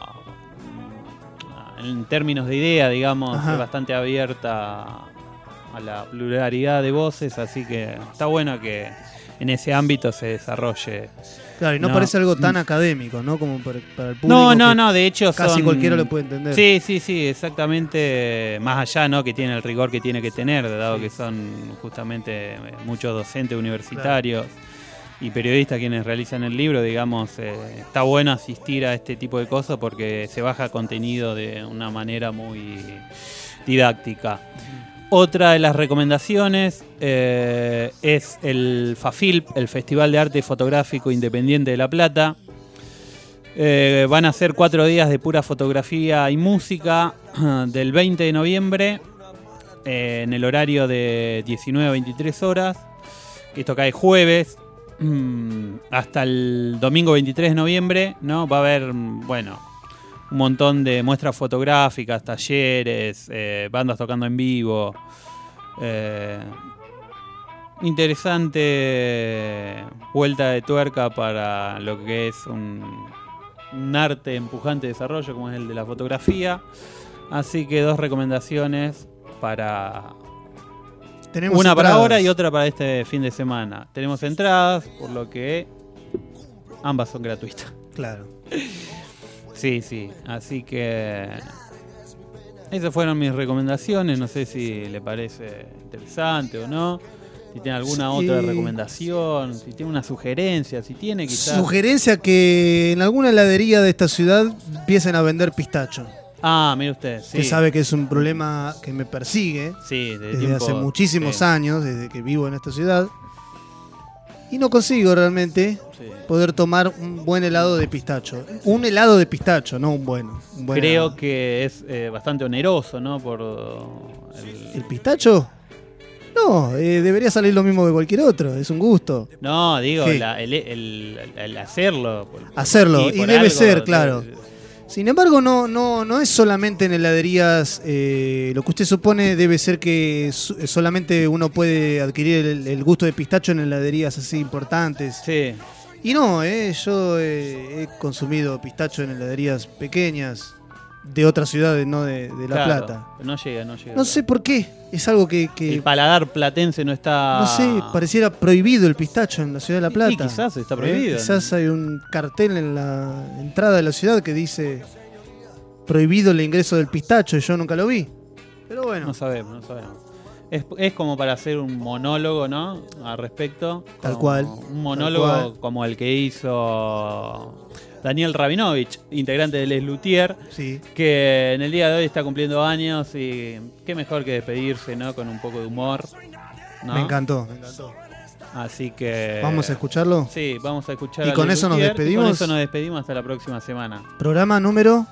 En términos de idea, digamos, es bastante abierta a la pluralidad de voces, así que está bueno que en ese ámbito se desarrolle.
Claro, y no parece algo tan académico, ¿no? Como para el público.
No, de hecho
casi cualquiera lo puede entender.
Sí, exactamente. Más allá, ¿no? Que tiene el rigor que tiene que tener, dado que son justamente muchos docentes universitarios y periodistas quienes realizan el libro, digamos, está bueno asistir a este tipo de cosas porque se baja contenido de una manera muy didáctica. Otra de las recomendaciones es el FAFILP, el Festival de Arte Fotográfico Independiente de La Plata. Van a ser 4 días de pura fotografía y música del 20 de noviembre en el horario de 19 a 23 horas. Esto cae jueves. Hasta el domingo 23 de noviembre, ¿no? Va a haber, un montón de muestras fotográficas, talleres, bandas tocando en vivo. Interesante vuelta de tuerca para lo que es un arte empujante de desarrollo como es el de la fotografía. Así que 2 recomendaciones para...
Tenemos
una
entradas
para ahora y otra para este fin de semana. Tenemos entradas, por lo que ambas son gratuitas.
Claro.
Sí. Así que esas fueron mis recomendaciones. No sé si le parece interesante o no. Si tiene alguna otra recomendación, si tiene una sugerencia, si tiene quizás...
Sugerencia que en alguna heladería de esta ciudad empiecen a vender pistacho.
Ah, mire usted, sí.
Que sabe que es un problema que me persigue desde hace muchísimos años, desde que vivo en esta ciudad. Y no consigo realmente poder tomar un buen helado de pistacho. Un helado de pistacho, no un bueno.
Creo
helado.
que es bastante oneroso, ¿no? Por
¿El pistacho? No, debería salir lo mismo que cualquier otro, es un gusto.
No, digo,
Sí.
el hacerlo.
Hacerlo, y
por
debe
algo,
ser, claro. Sin embargo, no es solamente en heladerías, lo que usted supone debe ser que solamente uno puede adquirir el gusto de pistacho en heladerías así importantes.
Sí.
Y no, yo he consumido pistacho en heladerías pequeñas de otras ciudades, no de La
Claro,
Plata.
No llega.
No sé por qué, es algo que
El paladar platense no está...
no sé, pareciera prohibido el pistacho en la ciudad de La Plata.
Y quizás está prohibido.
Quizás hay un cartel en la entrada de la ciudad que dice prohibido el ingreso del pistacho y yo nunca lo vi. Pero bueno.
No sabemos. Es como para hacer un monólogo, ¿no? Al respecto.
Tal cual.
Un monólogo como el que hizo Daniel Rabinovich, integrante de Les Luthiers, que en el día de hoy está cumpliendo años y qué mejor que despedirse, ¿no? Con un poco de humor, ¿no?
Me encantó.
Así que...
¿Vamos a escucharlo?
Sí, vamos a escuchar
¿Y
a
con
Les
eso nos
Luthiers,
despedimos?
Con eso nos despedimos hasta la próxima semana.
Programa número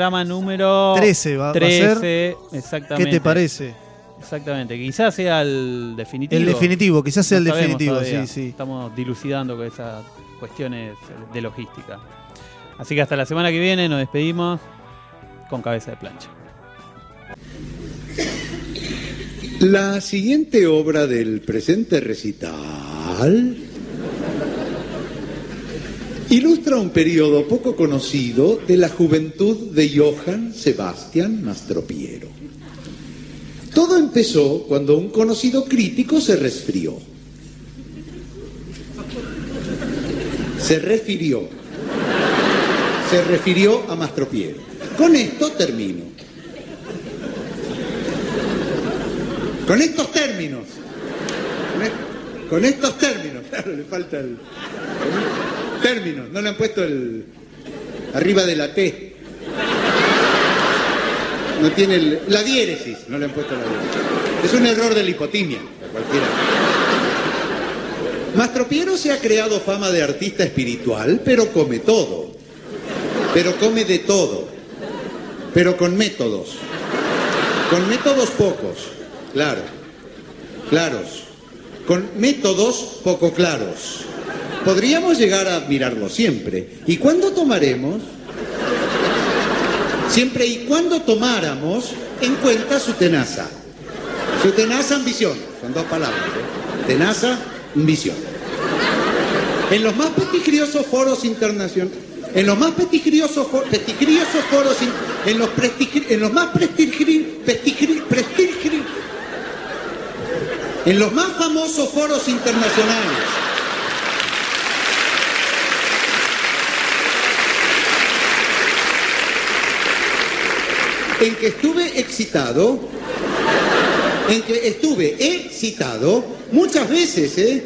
13 va a ser.
Exactamente.
¿Qué te parece?
Exactamente, quizás sea el definitivo.
El definitivo, quizás sea el
No sabemos
definitivo,
todavía.
sí.
Estamos dilucidando con esas cuestiones de logística. Así que hasta la semana que viene nos despedimos con cabeza de plancha.
La siguiente obra del presente recital ilustra un periodo poco conocido de la juventud de Johann Sebastian Mastropiero. Todo empezó cuando un conocido crítico se resfrió. Se refirió a Mastropiero. Con esto termino. Con estos términos, claro, le falta el... Términos, no le han puesto el... arriba de la T. No tiene la diéresis, no le han puesto la diéresis. Es un error de la hipotimia, cualquiera. Mastropiero se ha creado fama de artista espiritual, pero come todo. Pero come de todo. Pero con métodos. Con métodos pocos. Claros. Con métodos poco claros. Podríamos llegar a admirarlo siempre. ¿Y cuándo tomaremos? Siempre y cuando tomáramos en cuenta su tenaza. Su tenaza ambición. Son dos palabras. Tenaza, ambición. En los más prestigiosos foros internacionales. En los más prestigiosos foros. En los más famosos foros internacionales. En que estuve excitado, muchas veces,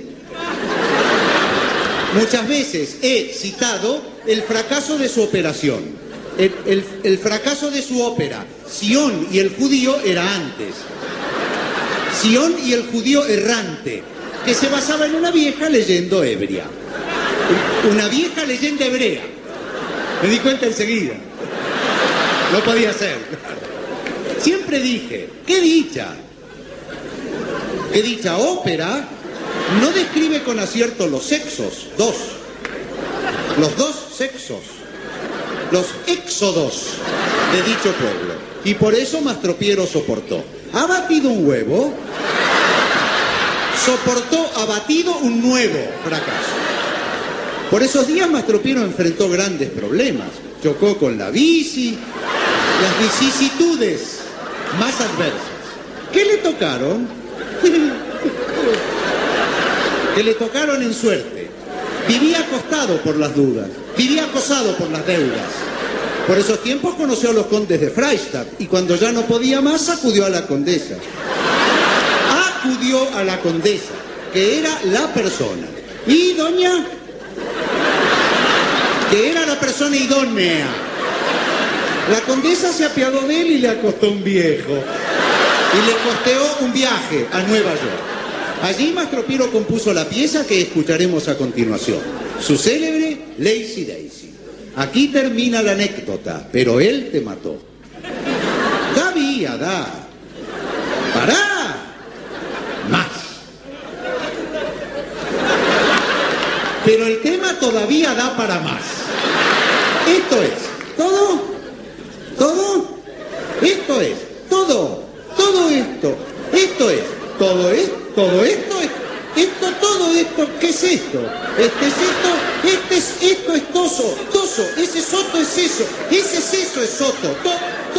muchas veces he citado el fracaso de su operación, el fracaso de su ópera, Sion y el judío era antes, Sion y el judío errante, que se basaba en una vieja leyenda hebrea, una vieja leyenda hebrea, me di cuenta enseguida. No podía ser. Siempre dije, qué dicha ópera no describe con acierto los sexos, los dos sexos. los éxodos de dicho pueblo. Y por eso Mastropiero soportó. Ha batido un huevo, soportó abatido un nuevo fracaso. Por esos días Mastropiero enfrentó grandes problemas. Chocó con la bici, las vicisitudes más adversas. ¿Qué le tocaron? Que le tocaron en suerte. Vivía acostado por las dudas, vivía acosado por las deudas. Por esos tiempos conoció a los condes de Freistadt y cuando ya no podía más acudió a la condesa. Acudió a la condesa, que era la persona. Y doña, que era la persona idónea. La condesa se apiadó de él y le acostó un viejo. Y le costeó un viaje a Nueva York. Allí Mastropiero compuso la pieza que escucharemos a continuación. Su célebre Lazy Daisy. Aquí termina la anécdota, pero él te mató. Da vía, da. Pará. Más. Pero el tema todavía da para más. Esto es todo. ¿Todo? Esto es todo. Todo esto. Esto es todo esto. Todo esto es. Esto, todo esto, ¿qué es esto? Este es esto, esto es toso, ese soto es eso, ese seso es soto,